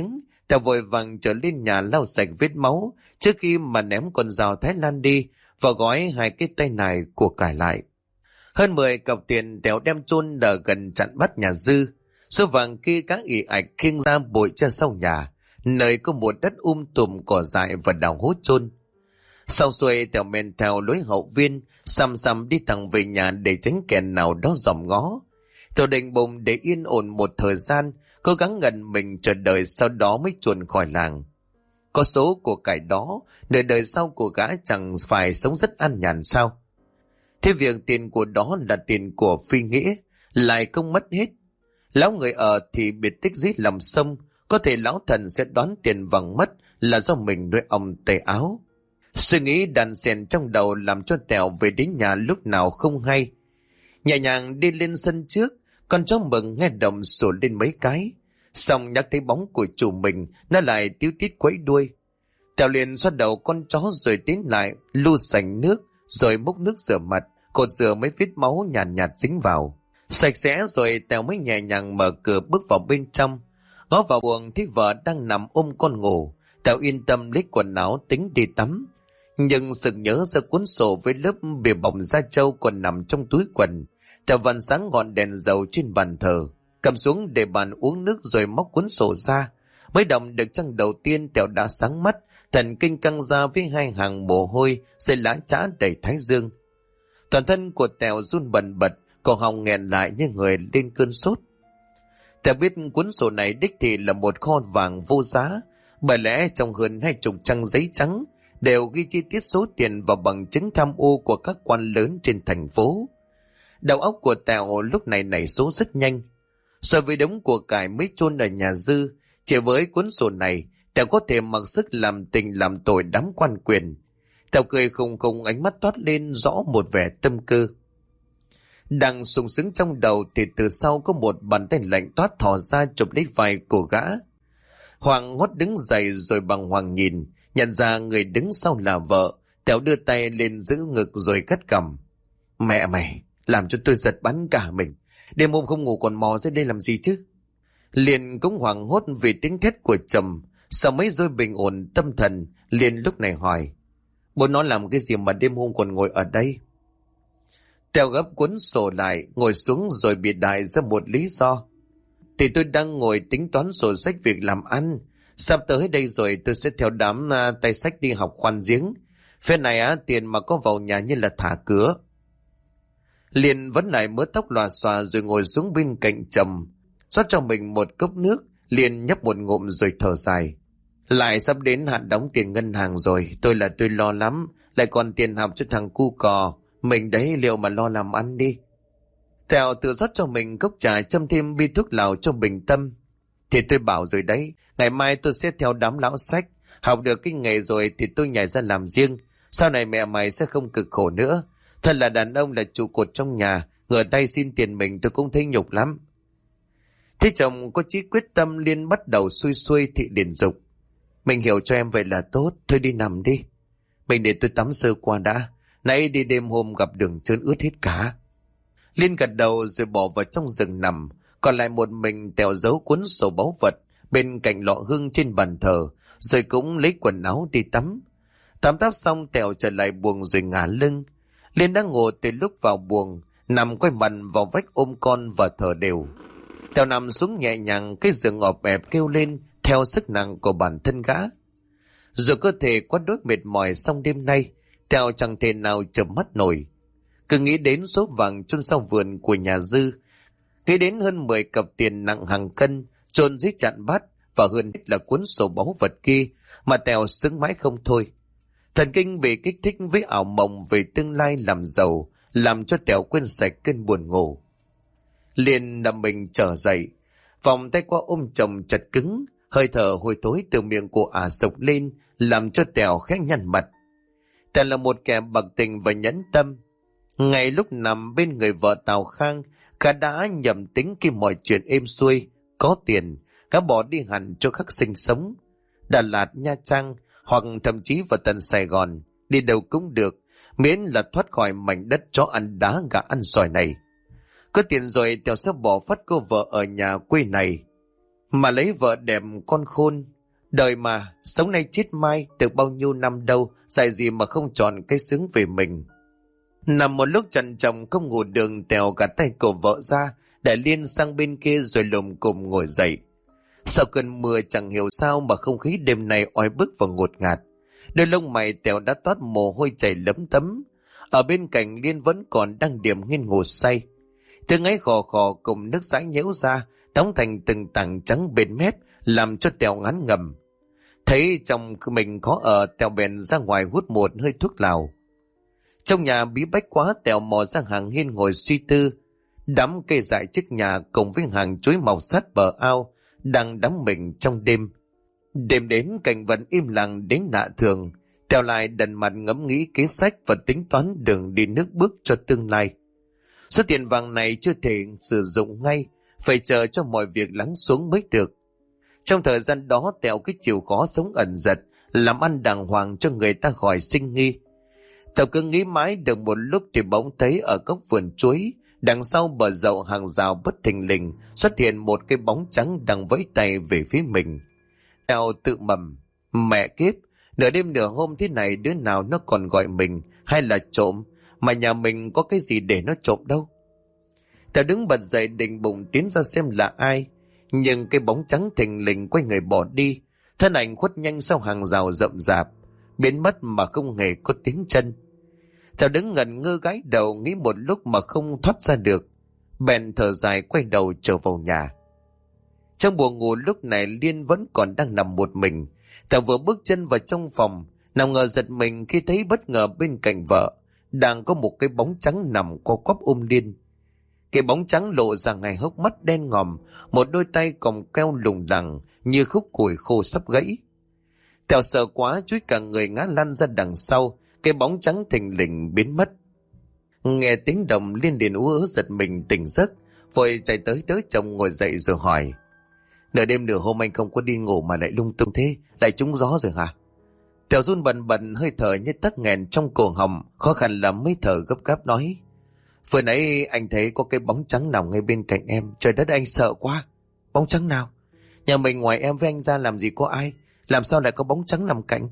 Tèo vội vàng trở lên nhà lau sạch vết máu trước khi mà ném con dao Thái Lan đi và gói hai cái tay này của cải lại. Hơn 10 cọc tiền Tèo đem chôn ở gần chặn bắt nhà Dư. Số vàng kia các ỉ ạch khiêng ra bụi cho sau nhà, nơi có một đất tùm cỏ dại và đào hố chôn. Sau xuôi Tèo men theo lối hậu viên, xăm xăm đi thẳng về nhà để tránh kẻ nào đó dòm ngó. Tèo định bụng để yên ổn một thời gian, cố gắng ngần mình chờ đợi, sau đó mới chuồn khỏi làng. Có số của cải đó, nửa đời sau của gã chẳng phải sống rất an nhàn sao? Thế việc tiền của đó là tiền của phi nghĩa, lại không mất hết. Lão người ở thì biệt tích dưới lòng sông, có thể lão thần sẽ đoán tiền vàng mất là do mình nuôi ong tề áo. Suy nghĩ đàn xèn trong đầu làm cho Tèo về đến nhà lúc nào không hay. Nhẹ nhàng đi lên sân trước, con chó mừng nghe động sủa lên mấy cái. Xong nhắc thấy bóng của chủ mình, nó lại tíu tít quẫy đuôi. Tèo liền xoa đầu con chó rồi tiến lại, lu sành nước, rồi múc nước rửa mặt, cột rửa mấy vết máu nhàn nhạt dính vào. Sạch sẽ rồi Tèo mới nhẹ nhàng mở cửa bước vào bên trong. Ngó vào buồng thấy vợ đang nằm ôm con ngủ. Tèo yên tâm lấy quần áo tính đi tắm. Nhưng sực nhớ ra cuốn sổ với lớp bìa bọc da trâu còn nằm trong túi quần. Tèo vặn sáng ngọn đèn dầu trên bàn thờ, cầm xuống để bàn uống nước rồi móc cuốn sổ ra. Mới đọc được trang đầu tiên Tèo đã sáng mắt, thần kinh căng ra với hai hàng mồ hôi rơi lá chã đầy thái dương. Toàn thân của Tèo run bần bật, cổ họng nghẹn lại như người lên cơn sốt. Tèo biết cuốn sổ này đích thị là một kho vàng vô giá, bởi lẽ trong hơn 20 trang giấy trắng đều ghi chi tiết số tiền và bằng chứng tham ô của các quan lớn trên thành phố. Đầu óc của Tèo lúc này nảy số rất nhanh. So với đống của cải mới chôn ở nhà Dư, chỉ với cuốn sổ này, Tèo có thể mặc sức làm tình làm tội đám quan quyền. Tèo cười khùng khùng, ánh mắt toát lên rõ một vẻ tâm cơ. Đang sung sướng trong đầu thì từ sau có một bàn tay lạnh toát thò ra chụp lấy vai của gã. Hoàng hốt đứng dậy rồi bàng hoàng nhìn, nhận ra người đứng sau là vợ. Tèo đưa tay lên giữ ngực rồi cất cằm. Mẹ mày, làm cho tôi giật bắn cả mình. Đêm hôm không ngủ còn mò ra đây làm gì chứ? Liền cũng hoảng hốt vì tiếng thét của chồng. Sau mấy giây bình ổn tâm thần, liền lúc này hỏi: bố nó làm cái gì mà đêm hôm còn ngồi ở đây? Tèo gấp cuốn sổ lại, ngồi xuống rồi bịa đại ra một lý do. Thì tôi đang ngồi tính toán sổ sách việc làm ăn. Sắp tới đây rồi tôi sẽ theo đám tay sách đi học khoan giếng. Phép này tiền mà có vào nhà như là thả cửa. Liền vẫn lại mớ tóc lòa xòa rồi ngồi xuống bên cạnh chồng, rót cho mình một cốc nước, liền nhấp một ngụm rồi thở dài. Lại sắp đến hạn đóng tiền ngân hàng rồi, tôi lo lắm, lại còn tiền học cho thằng cu cò, mình đấy liệu mà lo làm ăn đi. Tèo tự rót cho mình cốc trà, châm thêm bi thuốc lào cho bình tâm. Thì tôi bảo rồi đấy, ngày mai tôi sẽ theo đám lão sách, học được cái nghề rồi thì tôi nhảy ra làm riêng, sau này mẹ mày sẽ không cực khổ nữa. Thật là đàn ông là trụ cột trong nhà, ngửa tay xin tiền mình tôi cũng thấy nhục lắm. Thế chồng có chí quyết tâm liền bắt đầu xuôi xuôi thì liền dục: mình hiểu cho em vậy là tốt, thôi đi nằm đi. Mình để tôi tắm sơ qua đã, nãy đi đêm hôm gặp đường trơn ướt hết cả. Liên gật đầu rồi bỏ vào trong giường nằm, còn lại một mình Tèo giấu cuốn sổ báu vật bên cạnh lọ hương trên bàn thờ, rồi cũng lấy quần áo đi tắm. Tắm táp xong Tèo trở lại buồng rồi ngả lưng. Liên đang ngồi từ lúc vào buồng, nằm quay mặt vào vách ôm con và thở đều. Tèo nằm xuống nhẹ nhàng, cái giường ọp ẹp kêu lên theo sức nặng của bản thân gã. Dù cơ thể quá đỗi mệt mỏi xong đêm nay, Tèo chẳng thể nào chợp mắt nổi. Cứ nghĩ đến số vàng chôn sau vườn của nhà Dư, nghĩ đến hơn 10 cặp tiền nặng hàng cân chôn dưới chạn bát, và hơn hết là cuốn sổ báu vật kia, mà Tèo sướng mãi không thôi. Thần kinh bị kích thích với ảo mộng về tương lai làm giàu, làm cho Tèo quên sạch cơn buồn ngủ. Liền nằm mình trở dậy, vòng tay qua ôm chồng chặt cứng, hơi thở hôi thối từ miệng của sộc lên, làm cho Tèo khẽ nhăn mặt. Tèo là một kẻ bạc tình và nhẫn tâm. Ngay lúc nằm bên người vợ Tào Khang, gã đã nhầm tính khi mọi chuyện êm xuôi, có tiền, gã bỏ đi hẳn cho khắc sinh sống. Đà Lạt, Nha Trang, hoặc thậm chí vào tận Sài Gòn, đi đâu cũng được, miễn là thoát khỏi mảnh đất chó ăn đá gà ăn sỏi này. Có tiền rồi Tèo sẽ bỏ phát cô vợ ở nhà quê này, mà lấy vợ đẹp con khôn. Đời mà, sống nay chết mai, được bao nhiêu năm đâu, dạy gì mà không chọn cái xứng về mình. Nằm một lúc trằn trọc không ngủ được, Tèo gạt tay cổ vợ ra, để Liên sang bên kia rồi lùm cùm ngồi dậy. Sau cơn mưa chẳng hiểu sao mà không khí đêm nay oi bức và ngột ngạt. Đôi lông mày Tèo đã toát mồ hôi chảy lấm tấm. Ở bên cạnh Liên vẫn còn đang điềm nghiêng ngủ say. Tiếng ấy khò khò cùng nước dãi nhễu ra, đóng thành từng tảng trắng bên mép, làm cho Tèo ngán ngầm. Thấy chồng mình khó ở, Tèo bèn ra ngoài hút một hơi thuốc lào. Trong nhà bí bách quá, Tèo mò ra hàng hiên ngồi suy tư. Đám cây dại trước nhà cùng với hàng chuối mọc sát bờ ao đang đắm mình trong đêm. Đêm đến cảnh vật im lặng đến lạ thường. Tèo lại đần mặt ngẫm nghĩ kế sách và tính toán đường đi nước bước cho tương lai. Số tiền vàng này chưa thể sử dụng ngay, phải chờ cho mọi việc lắng xuống mới được. Trong thời gian đó Tèo cứ chịu khó sống ẩn dật, làm ăn đàng hoàng cho người ta khỏi sinh nghi. Tèo cứ nghĩ mãi được một lúc thì bỗng thấy ở góc vườn chuối, đằng sau bờ dậu hàng rào bất thình lình xuất hiện một cái bóng trắng đang vẫy tay về phía mình. Tèo tự mầm, mẹ kiếp, nửa đêm nửa hôm thế này đứa nào nó còn gọi mình hay là trộm, mà nhà mình có cái gì để nó trộm đâu. Tèo đứng bật dậy định bụng tiến ra xem là ai, nhưng cái bóng trắng thình lình quay người bỏ đi, thân ảnh khuất nhanh sau hàng rào rậm rạp, biến mất mà không hề có tiếng chân. Tèo đứng ngẩn ngơ gái đầu nghĩ một lúc mà không thoát ra được, bèn thở dài quay đầu trở vào nhà. Trong buồng ngủ lúc này Liên vẫn còn đang nằm một mình. Tèo vừa bước chân vào trong phòng, nào ngờ giật mình khi thấy bất ngờ bên cạnh vợ đang có một cái bóng trắng nằm co quắp ôm Liên. Cái bóng trắng lộ ra ngay hốc mắt đen ngòm, một đôi tay còng keo lủng lẳng như khúc củi khô sắp gãy. Tèo sợ quá chúi cả người ngã lăn ra đằng sau, cái bóng trắng thình lình biến mất. Nghe tiếng động Liên liền ú ớ giật mình tỉnh giấc, vội chạy tới đỡ chồng ngồi dậy rồi hỏi: nửa đêm nửa hôm anh không có đi ngủ mà lại lung tung thế, lại trúng gió rồi hả? Tèo run bần bần, hơi thở như tắc nghẹn trong cổ họng, khó khăn lắm mới thở gấp gáp nói: vừa nãy anh thấy có cái bóng trắng nằm ngay bên cạnh em, trời đất anh sợ quá. Bóng trắng nào? Nhà mình ngoài em với anh ra làm gì có ai, làm sao lại có bóng trắng nằm cạnh?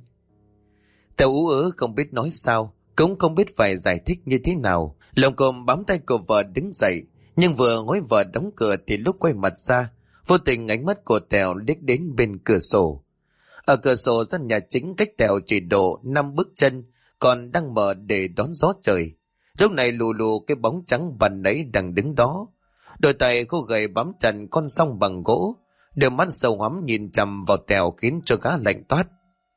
Tèo ú ớ không biết nói sao, cũng không biết phải giải thích như thế nào, lòng cồm bám tay của vợ đứng dậy, nhưng vừa hối vợ đóng cửa thì lúc quay mặt ra, vô tình ánh mắt của Tèo liếc đến bên cửa sổ. Ở cửa sổ gian nhà chính cách Tèo chỉ độ 5 bước chân, còn đang mở để đón gió trời. Lúc này lù lù cái bóng trắng bàn nãy đang đứng đó, đôi tay khô gầy bám chặt con song bằng gỗ, đôi mắt sâu hoắm nhìn chằm vào Tèo khiến cho gã lạnh toát.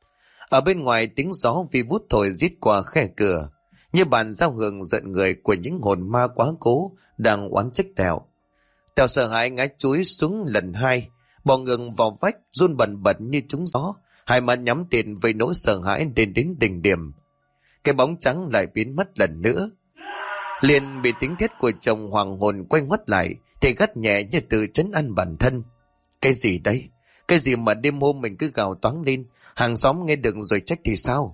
Ở bên ngoài tiếng gió vi vút thổi rít qua khe cửa, như bàn giao hưởng giận người của những hồn ma quá cố đang oán trách Tèo. Tèo sợ hãi ngã chúi xuống lần hai, bò ngừng vào vách, run bần bật như trúng gió, hai mắt nhắm tịt với nỗi sợ hãi đến đỉnh điểm. Cái bóng trắng lại biến mất lần nữa. Liền bị tiếng thét của chồng hoàng hồn quay ngoắt lại, thì gắt nhẹ như tự trấn an bản thân. Cái gì đấy? Cái gì mà đêm hôm mình cứ gào toáng lên, hàng xóm nghe được rồi trách thì sao?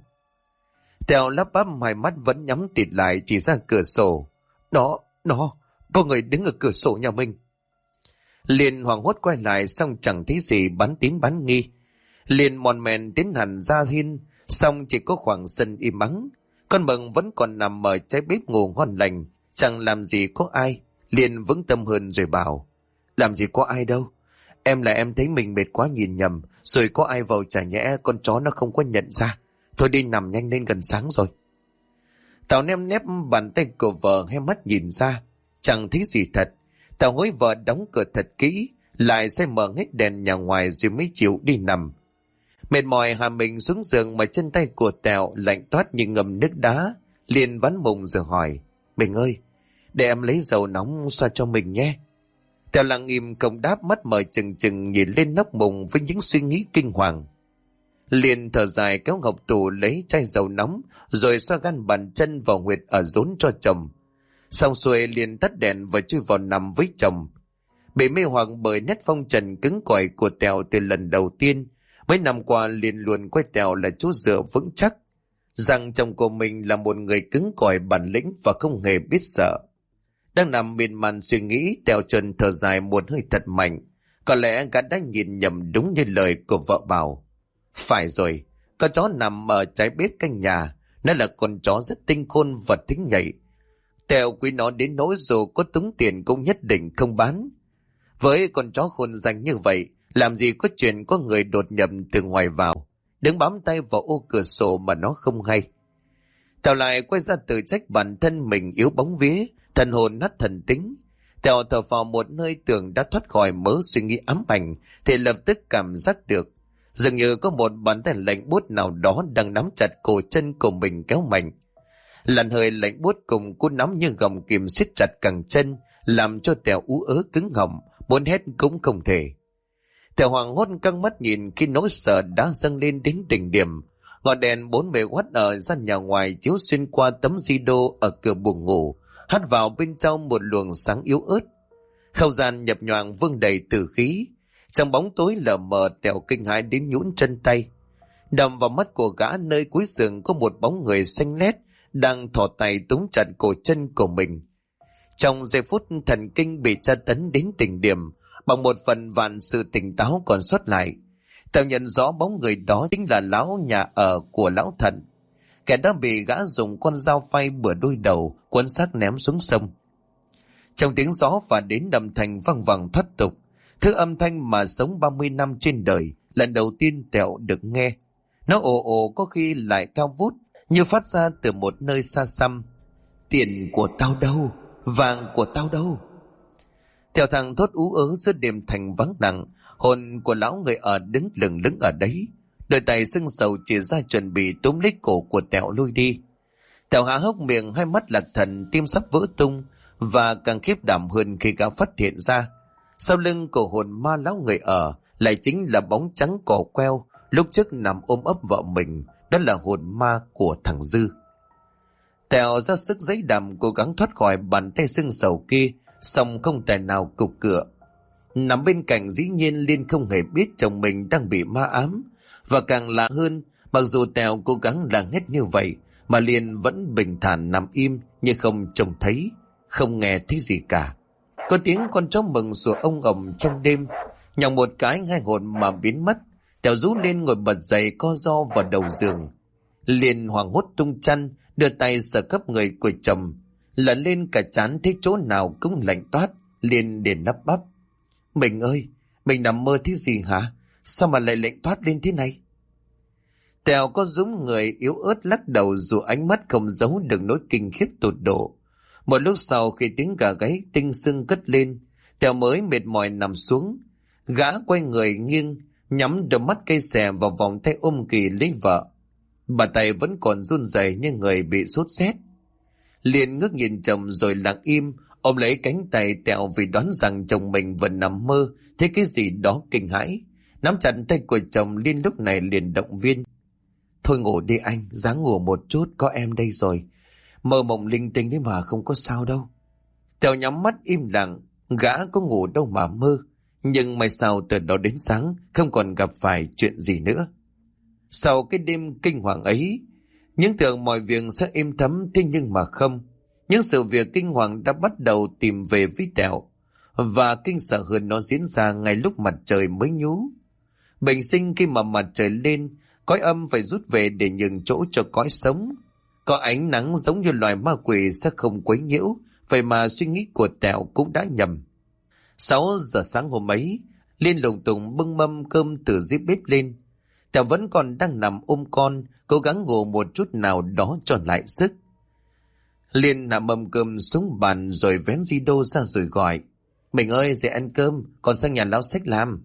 Tèo lắp bắp, hai mắt vẫn nhắm tịt lại chỉ ra cửa sổ. Nó, có người đứng ở cửa sổ nhà mình. Liền hoảng hốt quay lại, xong chẳng thấy gì bán tín bán nghi. Liền mòn mèn tiến hẳn ra hiên, xong chỉ có khoảng sân im ắng. Con Mừng vẫn còn nằm ở trái bếp ngủ ngon lành, chẳng làm gì có ai. Liền vững tâm hơn rồi bảo: làm gì có ai đâu, em là em thấy mình mệt quá nhìn nhầm, rồi có ai vào chả nhẽ con chó nó không có nhận ra. Thôi đi nằm nhanh lên, gần sáng rồi. Tao ném nép bàn tay của vợ, hay mắt nhìn ra, chẳng thấy gì thật. Tao hối vợ đóng cửa thật kỹ, lại sẽ mở hết đèn nhà ngoài rồi mới chịu đi nằm. Mệt mỏi hạ mình xuống giường mà chân tay của Tèo lạnh toát như ngầm nước đá. Liền vắn mùng rồi hỏi: mình ơi, để em lấy dầu nóng xoa cho mình nhé. Tèo lặng im không đáp, mắt mở chừng chừng nhìn lên nóc mùng với những suy nghĩ kinh hoàng. Liền thở dài kéo ngọc tủ lấy chai dầu nóng, rồi xoa gan bàn chân vào huyệt ở rốn cho chồng. Xong xuôi liền tắt đèn và chui vào nằm với chồng. Bị mê hoặc bởi nét phong trần cứng cỏi của Tèo từ lần đầu tiên, mấy năm qua liền luôn coi Tèo là chỗ dựa vững chắc, rằng chồng của mình là một người cứng cỏi bản lĩnh và không hề biết sợ. Đang nằm miên man suy nghĩ, Tèo trần thở dài một hơi thật mạnh. Có lẽ gã đã nhìn nhầm đúng như lời của vợ bảo. Phải rồi, con chó nằm ở trái bếp canh nhà. Nó là con chó rất tinh khôn và thính nhạy. Tèo quý nó đến nỗi dù có túng tiền cũng nhất định không bán. Với con chó khôn danh như vậy, làm gì có chuyện có người đột nhập từ ngoài vào, đứng bám tay vào ô cửa sổ mà nó không hay. Tèo lại quay ra tự trách bản thân mình yếu bóng vía, thần hồn nát thần tính. Tèo thở vào một nơi tưởng đã thoát khỏi mớ suy nghĩ ám ảnh, thì lập tức cảm giác được dường như có một bàn tay lạnh buốt nào đó đang nắm chặt cổ chân của mình kéo mạnh. Làn hơi lạnh buốt cùng cú nắm như gọng kìm siết chặt cẳng chân, làm cho Tèo ú ớ cứng họng, muốn hét cũng không thể. Tèo hoàng hốt căng mắt nhìn khi nỗi sợ đã dâng lên đến đỉnh điểm. Ngọn đèn 40W ở gian nhà ngoài chiếu xuyên qua tấm di đô ở cửa buồng ngủ, hắt vào bên trong một luồng sáng yếu ớt. Không gian nhập nhoạng vương đầy tử khí. Trong bóng tối lờ mờ, Tèo kinh hãi đến nhũn chân tay. Đầm vào mắt của gã, nơi cuối giường có một bóng người xanh lét đang thò tay túm chặt cổ chân của mình. Trong giây phút thần kinh bị tra tấn đến đỉnh điểm, bằng một phần vạn sự tỉnh táo còn sót lại, Tèo nhận rõ bóng người đó chính là lão nhà ở của lão Thận, kẻ đã bị gã dùng con dao phay bừa đôi đầu, cuốn xác ném xuống sông. Trong tiếng gió và đến đầm thành văng vẳng thoát tục, thứ âm thanh mà sống 30 năm trên đời lần đầu tiên Tèo được nghe. Nó ồ ồ, có khi lại cao vút, như phát ra từ một nơi xa xăm. Tiền của tao đâu? Vàng của tao đâu? Tèo thằng thốt ú ớ giữa đêm thành vắng lặng. Hồn của lão người ở đứng lừng lững ở đấy, đôi tay sưng sầu chỉ ra chuẩn bị túm lấy cổ của Tèo lôi đi. Tèo há hốc miệng, hai mắt lạc thần, tim sắp vỡ tung, và càng khiếp đảm hơn khi gã phát hiện ra sau lưng của hồn ma lão người ở lại chính là bóng trắng cỏ queo lúc trước nằm ôm ấp vợ mình. Đó là hồn ma của thằng Dư. Tèo ra sức giấy đầm, cố gắng thoát khỏi bàn tay sưng sầu kia, song không tài nào cục cựa. Nằm bên cạnh dĩ nhiên Liên không hề biết chồng mình đang bị ma ám. Và càng lạ hơn, mặc dù Tèo cố gắng làm hết như vậy, mà Liên vẫn bình thản nằm im như không trông thấy, không nghe thấy gì cả. Có tiếng con chó mừng sủa ông ồng trong đêm, nhòng một cái hai hồn mà biến mất. Tèo rú lên ngồi bật dậy, co ro vào đầu giường. Liên hoảng hốt tung chăn, đưa tay sờ khắp người của chồng, lẫn lên cả trán thấy chỗ nào cũng lạnh toát. Liên liền lắp bắp: Mình ơi, mình nằm mơ thấy gì hả? Sao mà lại lạnh toát lên thế này? Tèo có rúm người yếu ớt lắc đầu, dù ánh mắt không giấu được nỗi kinh khiếp tột độ. Một lúc sau, khi tiếng gà gáy tinh sưng cất lên, Tèo mới mệt mỏi nằm xuống. Gã quay người nghiêng, nhắm đôi mắt cây xè vào vòng tay ôm Kỳ lấy vợ. Bà tay vẫn còn run rẩy như người bị sốt rét. Liền ngước nhìn chồng rồi lặng im, ôm lấy cánh tay Tèo vì đoán rằng chồng mình vẫn nằm mơ thấy cái gì đó kinh hãi. Nắm chặt tay của chồng, Liên lúc này liền động viên: Thôi ngủ đi anh, ráng ngủ một chút, có em đây rồi. Mơ mộng linh tinh đấy mà, không có sao đâu. Tèo nhắm mắt im lặng. Gã có ngủ đâu mà mơ. Nhưng may sao từ đó đến sáng không còn gặp phải chuyện gì nữa. Sau cái đêm kinh hoàng ấy, những tưởng mọi việc sẽ êm thấm, thế nhưng mà không. Những sự việc kinh hoàng đã bắt đầu tìm về với Tèo. Và kinh sợ hơn, nó diễn ra ngay lúc mặt trời mới nhú. Bình sinh khi mà mặt trời lên, cõi âm phải rút về để nhường chỗ cho cõi sống. Có ánh nắng giống như loài ma quỷ sẽ không quấy nhiễu, vậy mà suy nghĩ của Tèo cũng đã nhầm. 6 giờ sáng hôm ấy, Liên lùng tùng bưng mâm cơm từ dưới bếp lên. Tèo vẫn còn đang nằm ôm con, cố gắng ngủ một chút nào đó cho lại sức. Liên hạ mâm cơm xuống bàn rồi vén di đô ra rồi gọi: Mình ơi, dậy ăn cơm, con sang nhà lão Sách làm.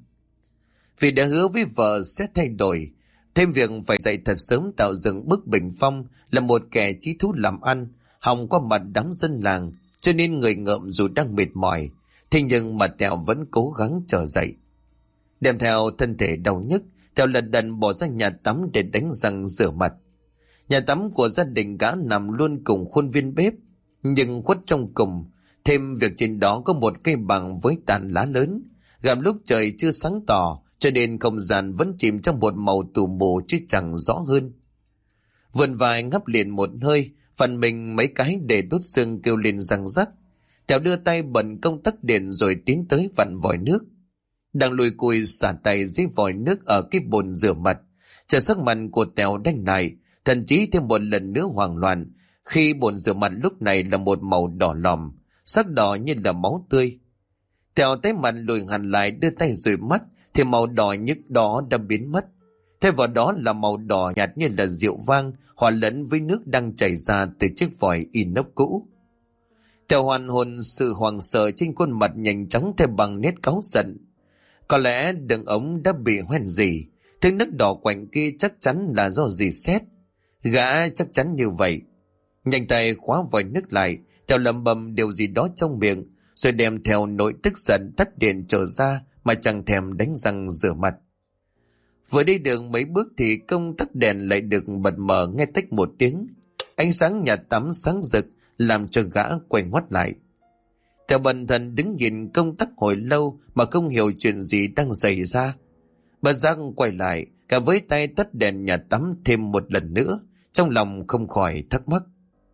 Vì đã hứa với vợ sẽ thay đổi, thêm việc phải dậy thật sớm tạo dựng bức bình phong, là một kẻ chí thú làm ăn, hòng qua mặt đám dân làng, cho nên người ngợm dù đang mệt mỏi, thế nhưng mà Tèo vẫn cố gắng trở dậy. Đem theo thân thể đau nhức, Tèo lật đật bỏ ra nhà tắm để đánh răng rửa mặt. Nhà tắm của gia đình gã nằm luôn cùng khuôn viên bếp, nhưng khuất trong cùng, thêm việc trên đó có một cây bằng với tàn lá lớn. Gặp lúc trời chưa sáng tỏ, cho nên không gian vẫn chìm trong một màu tù mù chứ chẳng rõ hơn. Vườn vài ngắp liền một hơi, phần mình mấy cái để đốt xương kêu lên răng rắc. Tèo đưa tay bật công tắc điện rồi tiến tới vặn vòi nước. Đang lùi cùi xả tay dưới vòi nước ở cái bồn rửa mặt, Chờ sắc mặt của Tèo đanh lại, thậm chí thêm một lần nữa hoảng loạn khi bồn rửa mặt lúc này là một màu đỏ lòm, sắc đỏ như là máu tươi. Tèo tái mặt lùi hẳn lại, đưa tay dụi mắt thì màu đỏ nhức đó đã biến mất. Thay vào đó là màu đỏ nhạt như là rượu vang hòa lẫn với nước đang chảy ra từ chiếc vòi inox cũ. Tèo hoàn hồn, sự hoảng sợ trên khuôn mặt nhanh chóng thay bằng nét cáu giận. Có lẽ đường ống đã bị hoen rỉ, thứ nước đỏ quạnh kia chắc chắn là do rỉ sét. Gã chắc chắn như vậy. Nhanh tay khóa vòi nước lại, Tèo lẩm bẩm điều gì đó trong miệng, rồi đem theo nỗi tức giận tắt điện trở ra mà chẳng thèm đánh răng rửa mặt. Vừa đi được mấy bước thì công tắc đèn lại được bật mở nghe tách một tiếng. Ánh sáng nhà tắm sáng rực làm cho gã quay ngoắt lại. Tèo bần thần đứng nhìn công tắc hồi lâu mà không hiểu chuyện gì đang xảy ra. Bất giác quay lại, cả với tay tắt đèn nhà tắm thêm một lần nữa, trong lòng không khỏi thắc mắc.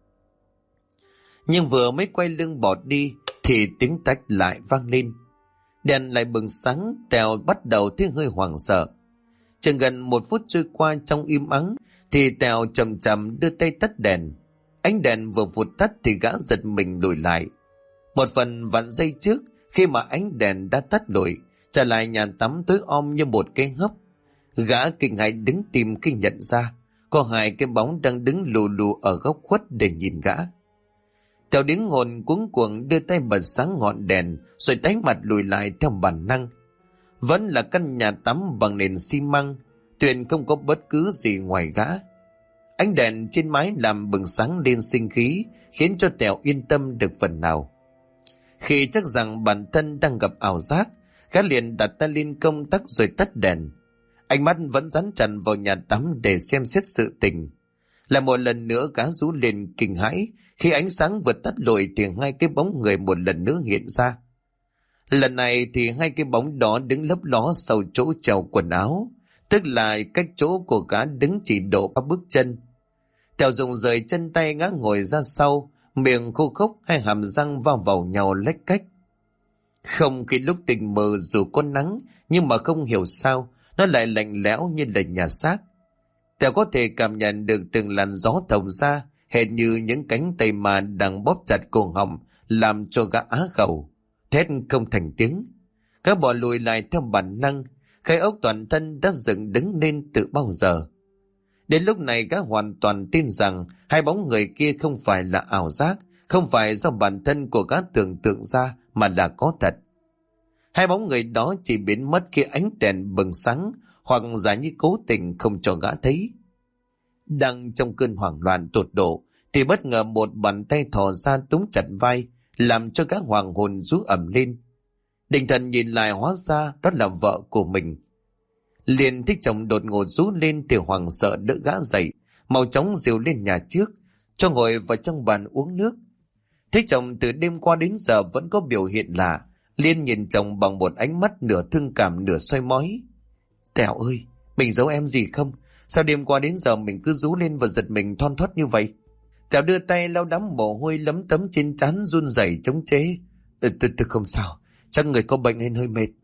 Nhưng vừa mới quay lưng bỏ đi thì tiếng tách lại vang lên. Đèn lại bừng sáng, Tèo bắt đầu thấy hơi hoảng sợ. Chừng gần 1 phút trôi qua trong im ắng thì Tèo chậm chậm đưa tay tắt đèn. Ánh đèn vừa vụt tắt thì gã giật mình lùi lại. Một phần vạn giây trước, khi mà ánh đèn đã tắt lụi, trở lại nhà tắm tối om như một cái hấp. Gã kinh hãi đứng tìm khi nhận ra có 2 cái bóng đang đứng lù lù ở góc khuất để nhìn gã. Tèo đứng hồn cuống cuồng đưa tay bật sáng ngọn đèn, rồi tái mặt lùi lại theo bản năng. Vẫn là căn nhà tắm bằng nền xi măng, tuyệt không có bất cứ gì ngoài gã. Ánh đèn trên mái làm bừng sáng lên sinh khí, khiến cho Tèo yên tâm được phần nào. Khi chắc rằng bản thân đang gặp ảo giác, gã liền đặt tay lên công tắc rồi tắt đèn. Ánh mắt vẫn dán chặt vào nhà tắm để xem xét sự tình. Lại một lần nữa gã rú lên kinh hãi khi ánh sáng vừa tắt lụi thì 2 cái bóng người một lần nữa hiện ra. Lần này thì 2 cái bóng đó đứng lấp ló sau chỗ treo quần áo, tức là cách chỗ của gã đứng chỉ độ 3 bước chân. Tèo dùng rời chân tay ngã ngồi ra sau, miệng khô khốc, 2 hàm răng va vào nhau lách cách. Không khí lúc tình mờ dù có nắng, nhưng mà không hiểu sao nó lại lạnh lẽo như là nhà xác. Tèo có thể cảm nhận được từng làn gió thổi ra, hệt như những cánh tay mà đang bóp chặt cổ họng, làm cho gã á khẩu, thét không thành tiếng. Gã bỏ lùi lại theo bản năng, khái óc toàn thân đã dựng đứng lên từ bao giờ. Đến lúc này gã hoàn toàn tin rằng 2 bóng người kia không phải là ảo giác, không phải do bản thân của gã tưởng tượng ra mà là có thật. 2 bóng người đó chỉ biến mất khi ánh đèn bừng sáng, hoặc giả như cố tình không cho gã thấy. Đang trong cơn hoảng loạn tột độ thì bất ngờ một bàn tay thò ra túm chặt vai, làm cho gã hoàng hồn rú ầm lên. Định thần nhìn lại hóa ra đó là vợ của mình. Liền thích chồng đột ngột rú lên thì hoảng sợ đỡ gã dậy, mau chóng dìu lên nhà trước, cho ngồi vào trong bàn uống nước. Thích chồng từ đêm qua đến giờ vẫn có biểu hiện lạ, liền nhìn chồng bằng một ánh mắt nửa thương cảm nửa soi mói. Tèo ơi, mình giấu em gì không? Sao đêm qua đến giờ mình cứ rú lên và giật mình thon thót như vậy? Tèo đưa tay lau đám mồ hôi lấm tấm trên trán, run rẩy chống chế. Tôi không sao, chắc người có bệnh nên hơi mệt.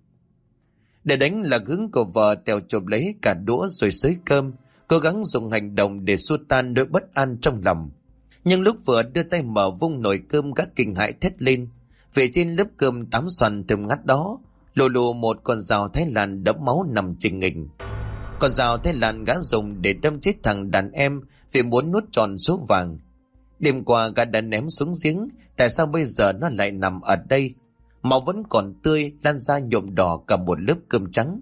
Để đánh lạc hướng của vợ, Tèo chộp lấy cả đũa rồi xới cơm, cố gắng dùng hành động để xua tan nỗi bất an trong lòng. Nhưng lúc vừa đưa tay mở vung nồi cơm, gã kinh hãi thét lên. Về trên lớp cơm tám xoàn thơm ngát đó, lù lù một con dao Thái Lan đẫm máu nằm chình nghình. Con dao Thái Lan gã dùng để đâm chết thằng đàn em vì muốn nuốt tròn số vàng. Đêm qua gã đã ném xuống giếng, tại sao bây giờ nó lại nằm ở đây? Máu vẫn còn tươi, lan ra nhuộm đỏ cả một lớp cơm trắng.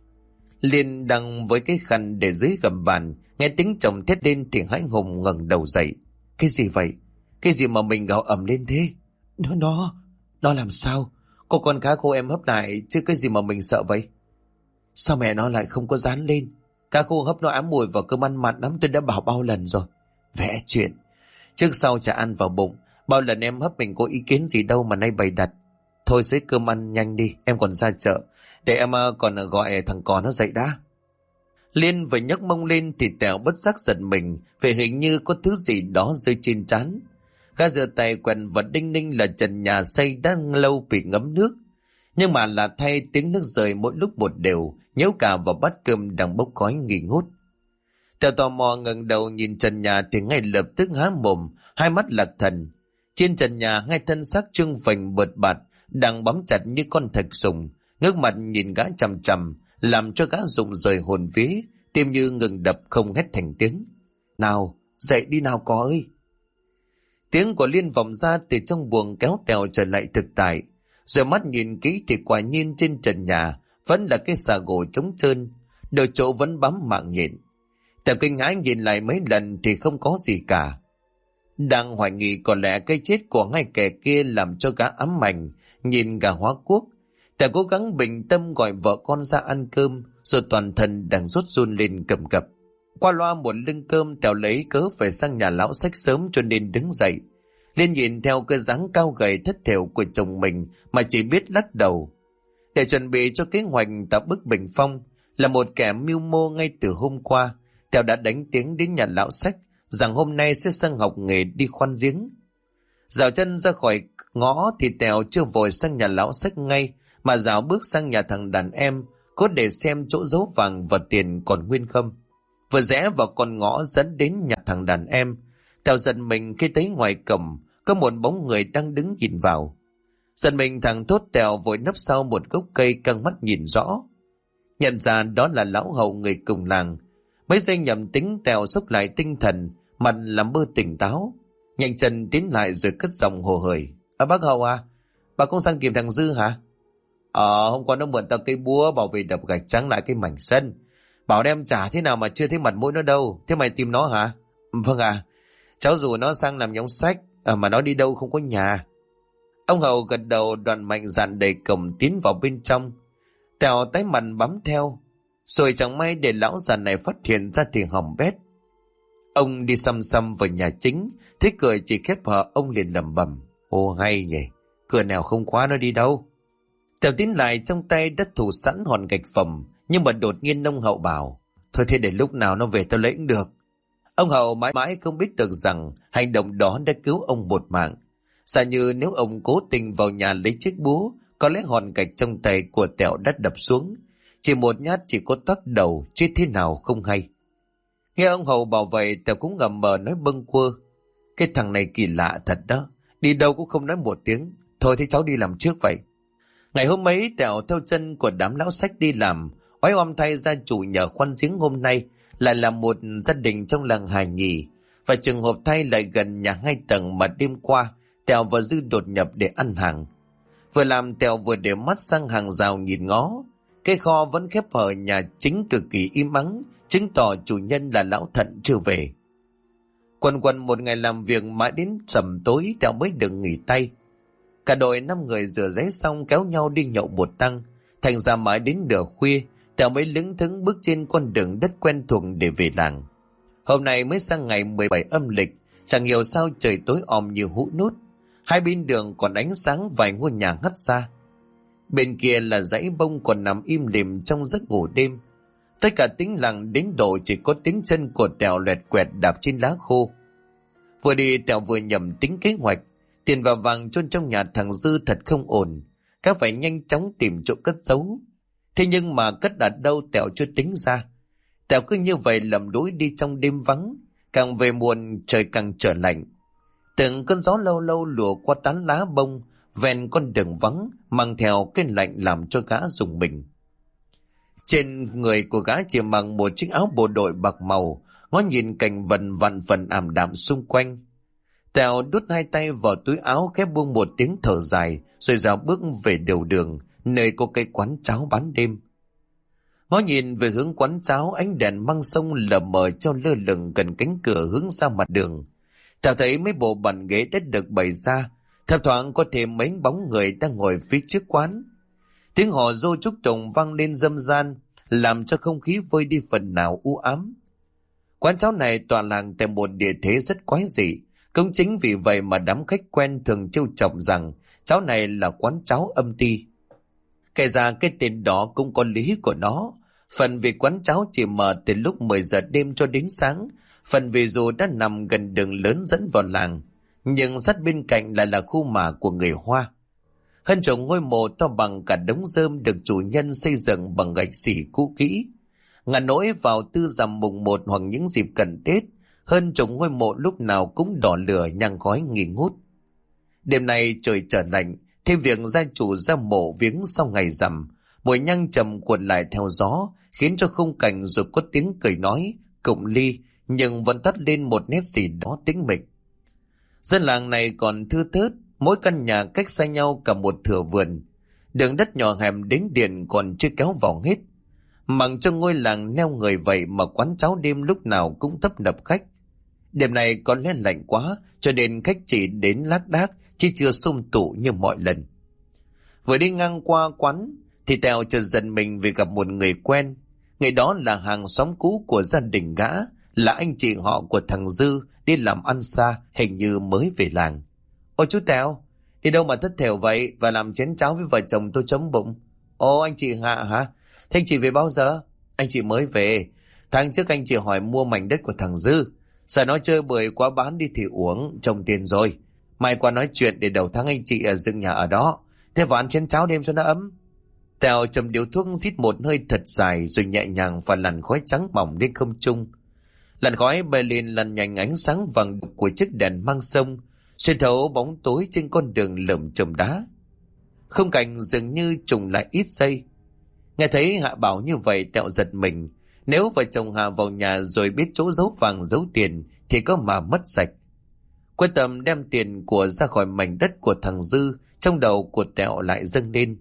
Liên đang với cái khăn để dưới gầm bàn, nghe tiếng chồng thét lên thì hãi hùng ngẩng đầu dậy. Cái gì vậy? Cái gì mà mình gào ầm lên thế? Nó làm sao? Cô con cá khô em hấp lại chứ cái gì mà mình sợ vậy? Sao mẹ nó lại không có dán lên? Cá khô hấp nó ám mùi vào cơm ăn mặn lắm, tôi đã bảo bao lần rồi. Vẽ chuyện. Trước sau chả ăn vào bụng. Bao lần em hấp mình có ý kiến gì đâu mà nay bày đặt. Thôi xới cơm ăn nhanh đi, em còn ra chợ. Để em còn gọi thằng con nó dậy đã. Liên vừa nhấc mông lên thì Tèo bất giác giật mình, vì hình như có thứ gì đó rơi trên trán. Gã giơ tay quẹt vật đinh ninh là trần nhà xây đang lâu bị ngấm nước. Nhưng mà là thay tiếng nước rơi mỗi lúc một đều, nhếu cả vào bát cơm đang bốc khói nghi ngút. Tèo tò mò ngẩng đầu nhìn trần nhà thì ngay lập tức há mồm, hai mắt lạc thần. Trên trần nhà hai thân xác trương phình bợt bạt đang bám chặt như con thạch sùng, ngước mặt nhìn gã chằm chằm, làm cho gã rụng rời hồn vía, tim như ngừng đập không hét thành tiếng. Nào, dậy đi nào có ơi. Tiếng của Liên vọng ra từ trong buồng kéo Tèo trở lại thực tại. Rồi mắt nhìn kỹ thì quả nhiên trên trần nhà vẫn là cái xà gỗ trống trơn, đôi chỗ vẫn bám mạng nhện. Tèo kinh hãi nhìn lại mấy lần thì không có gì cả. Đang hoài nghi có lẽ cái chết của hai kẻ kia làm cho gã ám ảnh, nhìn gã hóa quốc. Tèo cố gắng bình tâm gọi vợ con ra ăn cơm, rồi toàn thân đang rút run lên cầm cập. Qua loa một lưng cơm, Tèo lấy cớ phải sang nhà lão Sách sớm cho nên đứng dậy. Liên nhìn theo cái dáng cao gầy thất thểu của chồng mình mà chỉ biết lắc đầu. Để chuẩn bị cho kế hoạch tập bức bình phong, là một kẻ mưu mô ngay từ hôm qua, Tèo đã đánh tiếng đến nhà lão Sách rằng hôm nay sẽ sang học nghề đi khoan giếng. Dạo chân ra khỏi ngõ thì Tèo chưa vội sang nhà lão Sách ngay, mà dạo bước sang nhà thằng đàn em, có để xem chỗ giấu vàng và tiền còn nguyên không. Vừa rẽ vào con ngõ dẫn đến nhà thằng đàn em, Tèo giật mình khi thấy ngoài cổng có một bóng người đang đứng nhìn vào. Giật mình thằng thốt Tèo vội nấp sau một gốc cây căng mắt nhìn rõ. Nhận ra đó là lão Hậu người cùng làng. Mấy giây nhầm tính Tèo xốc lại tinh thần, mặt làm bơ tỉnh táo, nhanh chân tiến lại rồi cất giọng hồ hởi. Bác Hậu à, bà cũng sang tìm thằng Dư hả? Hôm qua nó mượn tao cây búa bảo vệ đập gạch trắng lại cái mảnh sân, bảo đem trả thế nào mà chưa thấy mặt mũi nó đâu. Thế mày tìm nó hả? Vâng à, cháu rủ nó sang làm nhóm sách, mà nó đi đâu không có nhà. Ông Hậu gật đầu, đoàn mạnh dạn đẩy cổng tiến vào bên trong. Tèo tái mặt bám theo, rồi chẳng may để lão già này phát hiện ra thì hỏng bét. Ông đi xăm xăm vào nhà chính, thấy cửa chỉ khép hờ, ông liền lẩm bẩm. Ô hay nhỉ, cửa nào không khóa nó đi đâu. Tèo tiến lại, trong tay đã thủ sẵn hòn gạch phẩm, nhưng mà đột nhiên ông Hậu bảo, thôi thế để lúc nào nó về tao lấy cũng được. Ông Hậu mãi mãi không biết được rằng hành động đó đã cứu ông một mạng. Giả như nếu ông cố tình vào nhà lấy chiếc búa, có lẽ hòn gạch trong tay của Tèo đã đập xuống. Chỉ một nhát chỉ có toác đầu, chết thế nào không hay. Nghe ông Hậu bảo vậy, Tèo cũng ngầm mờ nói bâng quơ. Cái thằng này kỳ lạ thật đó, đi đâu cũng không nói một tiếng. Thôi thế cháu đi làm trước vậy. Ngày hôm ấy Tèo theo chân của đám lão Sách đi làm. Oái oăm thay gia chủ nhờ khoan giếng hôm nay lại là một gia đình trong làng Hải Nhì, và trường hợp thay lại gần nhà 2 tầng mà đêm qua Tèo và Dư đột nhập để ăn hàng. Vừa làm Tèo vừa để mắt sang hàng rào nhìn ngó. Cái kho vẫn khép hờ nhà chính cực kỳ im ắng, chứng tỏ chủ nhân là lão Thận chưa về. Quần quần một ngày làm việc mãi đến sầm tối Tèo mới được nghỉ tay. Cả đội 5 người rửa giấy xong kéo nhau đi nhậu một tăng. Thành ra mãi đến nửa khuya Tèo mới lững thững bước trên con đường đất quen thuộc để về làng. Hôm nay mới sang ngày 17 âm lịch, chẳng hiểu sao trời tối om như hũ nút. Hai bên đường còn ánh sáng vài ngôi nhà ngắt ra. Bên kia là dãy bông còn nằm im lìm trong giấc ngủ đêm. Tất cả tĩnh lặng đến độ chỉ có tiếng chân của Tèo loẹt quẹt đạp trên lá khô. Vừa đi Tèo vừa nhầm tính kế hoạch. Tiền và vàng chôn trong nhà thằng Dư thật không ổn, các phải nhanh chóng tìm chỗ cất giấu. Thế nhưng mà cất đặt đâu Tèo chưa tính ra. Tèo cứ như vậy lầm lũi đi trong đêm vắng, càng về muộn trời càng trở lạnh. Từng cơn gió lâu lâu lùa qua tán lá bông, ven con đường vắng, mang theo cái lạnh làm cho gã rùng mình. Trên người của gã chỉ mặc một chiếc áo bộ đội bạc màu, ngó nhìn cảnh vạn phần ảm đạm xung quanh. Tèo đút hai tay vào túi áo, khép buông một tiếng thở dài, rồi dạo bước về đầu đường, nơi có cây quán cháo bán đêm. Ngó nhìn về hướng quán cháo, ánh đèn măng sông lờ mờ treo lơ lửng gần cánh cửa hướng ra mặt đường. Tèo thấy mấy bộ bàn ghế đã được bày ra, thỉnh thoảng có thêm mấy bóng người đang ngồi phía trước quán. Tiếng hò rô chúc tụng vang lên râm ran, làm cho không khí vơi đi phần nào u ám. Quán cháo này tọa lạc tại một địa thế rất quái dị. Cũng chính vì vậy mà đám khách quen thường trêu chọc rằng cháo này là quán cháo âm ty. Kể ra cái tên đó cũng có lý của nó. Phần vì quán cháo chỉ mở từ lúc 10 giờ đêm cho đến sáng, phần vì dù đã nằm gần đường lớn dẫn vào làng, nhưng sát bên cạnh lại là khu mả của người Hoa. Hơn chục ngôi mộ to bằng cả đống rơm được chủ nhân xây dựng bằng gạch xỉ cũ kỹ. Ngàn nỗi vào tư rằm mùng 1 hoặc những dịp cận Tết, hơn chục ngôi mộ lúc nào cũng đỏ lửa nhang khói nghi ngút. Đêm nay trời trở lạnh, thêm việc gia chủ ra mộ viếng sau ngày rằm, mùi nhang trầm cuộn lại theo gió, khiến cho khung cảnh rồi có tiếng cười nói, cụng ly, nhưng vẫn toát lên một nét gì đó tĩnh mịch. Dân làng này còn thưa thớt, mỗi căn nhà cách xa nhau cả một thửa vườn. Đường đất nhỏ hẹp đến điện còn chưa kéo vào hết. Mặc cho ngôi làng neo người vậy mà quán cháo đêm lúc nào cũng tấp nập khách. Đêm này có lẽ lạnh quá, cho nên khách chỉ đến lác đác, chứ chưa sum tụ như mọi lần. Vừa đi ngang qua quán, thì Tèo chợt giật mình vì gặp một người quen. Người đó là hàng xóm cũ của gia đình gã, là anh chị họ của thằng Dư, đi làm ăn xa, hình như mới về làng. Ôi chú Tèo, đi đâu mà thất thểu vậy, và làm chén cháo với vợ chồng tôi chấm bụng. Ồ, anh chị Hạ hả? Thế anh chị về bao giờ? Anh chị mới về. Tháng trước anh chị hỏi mua mảnh đất của thằng Dư. Sợ nó chơi bời quá bán đi thì uống, trồng tiền rồi. Mai qua nói chuyện để đầu tháng anh chị dựng nhà ở đó. Thế vào ăn chén cháo đêm cho nó ấm. Tèo chầm điếu thuốc rít một hơi thật dài rồi nhẹ nhàng và làn khói trắng mỏng lên không trung. Làn khói bay lên làn nhành ánh sáng vàng đục của chiếc đèn mang sông, xuyên thấu bóng tối trên con đường lởm chởm đá. Không cảnh dường như trùng lại ít giây. Nghe thấy Hạ bảo như vậy, Tèo giật mình. Nếu vợ chồng Hạ vào nhà rồi biết chỗ giấu vàng giấu tiền thì có mà mất sạch. Quyết tâm đem tiền của ra khỏi mảnh đất của thằng Dư, trong đầu của Tèo lại dâng lên.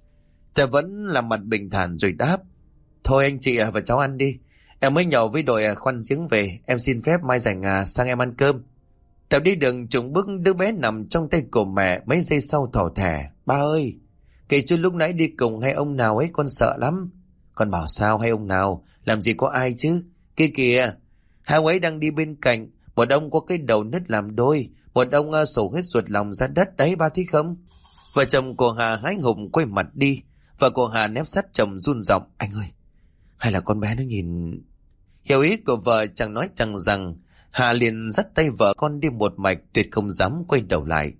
Tèo vẫn làm mặt bình thản rồi đáp: Thôi anh chị và cháu ăn đi. Em mới nhậu với đội khoan giếng về. Em xin phép mai rảnh sang em ăn cơm. Tèo đi đường trùng bước, đứa bé nằm trong tay của mẹ. Mấy giây sau thỏ thẻ: Ba ơi, kể chứ lúc nãy đi cùng hay ông nào ấy, con sợ lắm. Con bảo sao hay ông nào, làm gì có ai chứ. Kia kìa, hai ông ấy đang đi bên cạnh. Một ông có cái đầu nứt làm đôi, một ông sổ hết ruột lòng ra đất đấy, ba thấy không? Vợ chồng của Hà hái hùng quay mặt đi. Vợ của Hà nép sát chồng run giọng: Anh ơi, hay là con bé nó nhìn... Hiểu ý của vợ chẳng nói chẳng rằng, Hà liền dắt tay vợ con đi một mạch, tuyệt không dám quay đầu lại.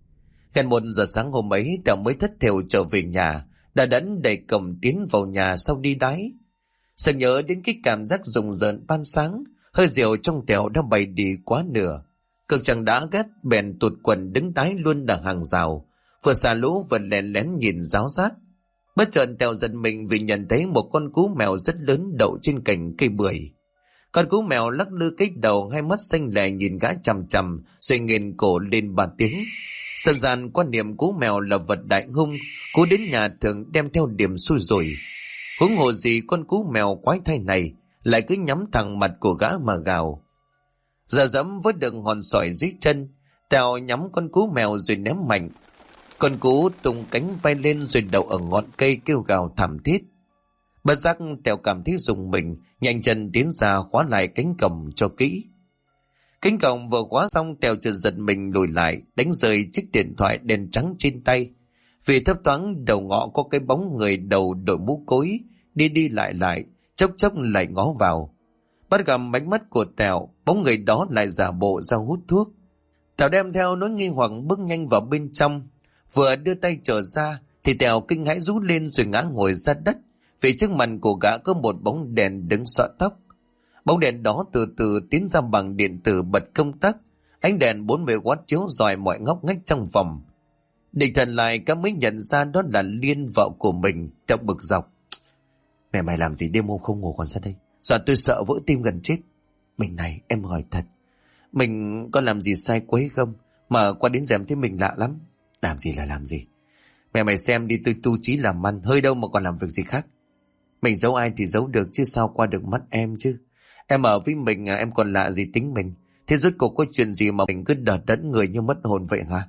Gần 1 giờ sáng hôm ấy, Tèo mới thất thểu trở về nhà, đã đẫn đẩy cổng tiến vào nhà sau đi đái. Sợ nhớ đến cái cảm giác rùng rợn ban sáng, hơi rượu trong Tèo đã bày đi quá nửa. Cực chẳng đã ghét, bèn tụt quần đứng đái luôn đằng hàng rào, vừa xả lũ vừa lén lén nhìn giáo giác. Bất chợt Tèo giật mình vì nhận thấy một con cú mèo rất lớn đậu trên cành cây bưởi. Con cú mèo lắc lư cái đầu, hai mắt xanh lè nhìn gã chằm chằm, rồi nghiền cổ lên 3 tiếng. Dân gian quan niệm cú mèo là vật đại hung, cú đến nhà thường đem theo điểm xui rủi. Huống hồ gì con cú mèo quái thai này lại cứ nhắm thẳng mặt của gã mà gào. Giờ dẫm với đường hòn sỏi dưới chân, Tèo nhắm con cú mèo rồi ném mạnh. Con cú tung cánh bay lên rồi đậu ở ngọn cây kêu gào thảm thiết. Bất giác Tèo cảm thấy rùng mình, nhanh chân tiến ra khóa lại cánh cổng cho kỹ. Cánh cổng vừa khóa xong, Tèo chợt giật mình lùi lại, đánh rơi chiếc điện thoại đèn trắng trên tay. Vì thấp thoáng đầu ngõ có cái bóng người đầu đội mũ cối, đi đi lại, chốc chốc lại ngó vào. Bắt gặp ánh mắt của Tèo, bóng người đó lại giả bộ ra hút thuốc. Tèo đem theo nỗi nghi hoặc bước nhanh vào bên trong. Vừa đưa tay trở ra thì Tèo kinh hãi rú lên rồi ngã ngồi ra đất, vì trước mặt của gã có một bóng đèn đứng xõa tóc. Bóng đèn đó từ từ tiến ra bằng điện tử bật công tắc, ánh đèn 40W chiếu rọi mọi ngóc ngách trong phòng. Định thần lại, các mới nhận ra đó là Liên, vợ của mình. Tèo bực dọc: Mày làm gì đêm hôm không ngủ còn ra đây, dọa tôi sợ vỡ tim gần chết. Mình này, em hỏi thật, mình có làm gì sai quấy không mà qua đến rèm thấy mình lạ lắm? Làm gì là làm gì? Mày xem đi, tôi tu chí làm ăn, hơi đâu mà còn làm việc gì khác. Mình giấu ai thì giấu được, chứ sao qua được mắt em chứ. Em ở với mình em còn lạ gì tính mình. Thế rốt cuộc có chuyện gì mà mình cứ đờ đẫn người như mất hồn vậy hả?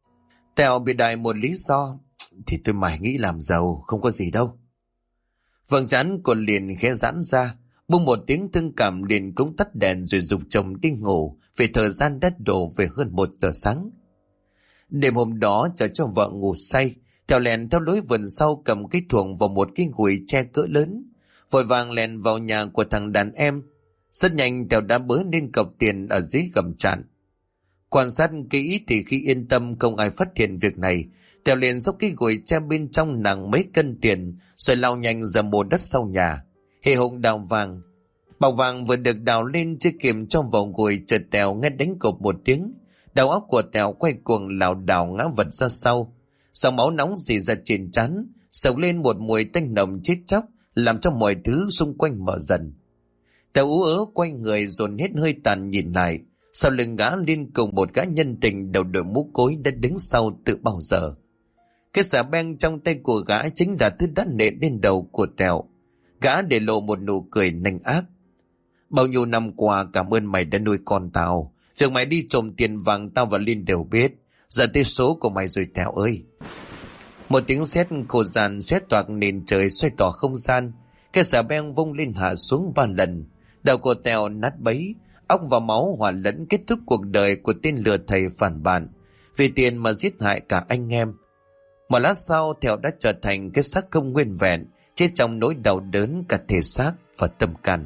Tèo bị đại một lý do: Thì tôi mải nghĩ làm giàu, không có gì đâu. Vầng trán của Liền khẽ giãn ra, bung một tiếng thương cảm. Liền cũng tắt đèn rồi dục chồng đi ngủ, vì thời gian đã đổ về hơn 1 giờ sáng. Đêm hôm đó chờ cho vợ ngủ say, Tèo lèn theo lối vườn sau, cầm cái thuồng vào một cái gùi tre cỡ lớn, vội vàng lèn vào nhà của thằng đàn em. Rất nhanh Tèo đã bới lên cọc tiền ở dưới gầm tràn. Quan sát kỹ thì khi yên tâm không ai phát hiện việc này, Tèo liền xốc cái gùi tre bên trong nặng mấy cân tiền, rồi lao nhanh ra mồ đất sau nhà. hì hục đào vàng. Bào vàng vừa được đào lên chưa kịp cho vào gùi, chợt Tèo nghe đánh cộp một tiếng. Đầu óc của Tèo quay cuồng lảo đảo ngã vật ra sau. Dòng máu nóng rỉ ra trên trán, sộc lên một mùi tanh nồng chết chóc, làm cho mọi thứ xung quanh mở dần. Tèo ú ớ quay người dồn hết hơi tàn nhìn lại, sau lưng gã lên cùng một gã nhân tình đầu đội mũ cối đã đứng sau từ bao giờ. Cái xà beng trong tay của gã chính là thứ đã nện lên đầu của Tèo. Gã để lộ một nụ cười nanh ác. Bao nhiêu năm qua cảm ơn mày đã nuôi con tao. Việc mày đi trộm tiền vàng tao và Linh đều biết. Giờ tới số của mày rồi Tèo ơi. Một tiếng sét khô dàn sét toạc nền trời, xoay tỏ không gian. Cái xà beng vung lên hạ xuống 3 lần. Đầu của Tèo nát bấy, óc và máu hòa lẫn, kết thúc cuộc đời của tên lừa thầy phản bản, vì tiền mà giết hại cả anh em. Một lát sau, Tèo đã trở thành cái xác không nguyên vẹn, chết trong nỗi đau đớn cả thể xác và tâm can.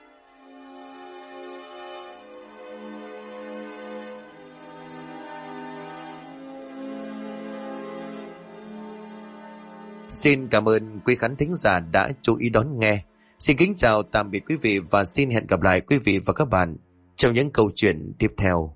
Xin cảm ơn quý khán thính giả đã chú ý đón nghe. Xin kính chào tạm biệt quý vị và xin hẹn gặp lại quý vị và các bạn trong những câu chuyện tiếp theo.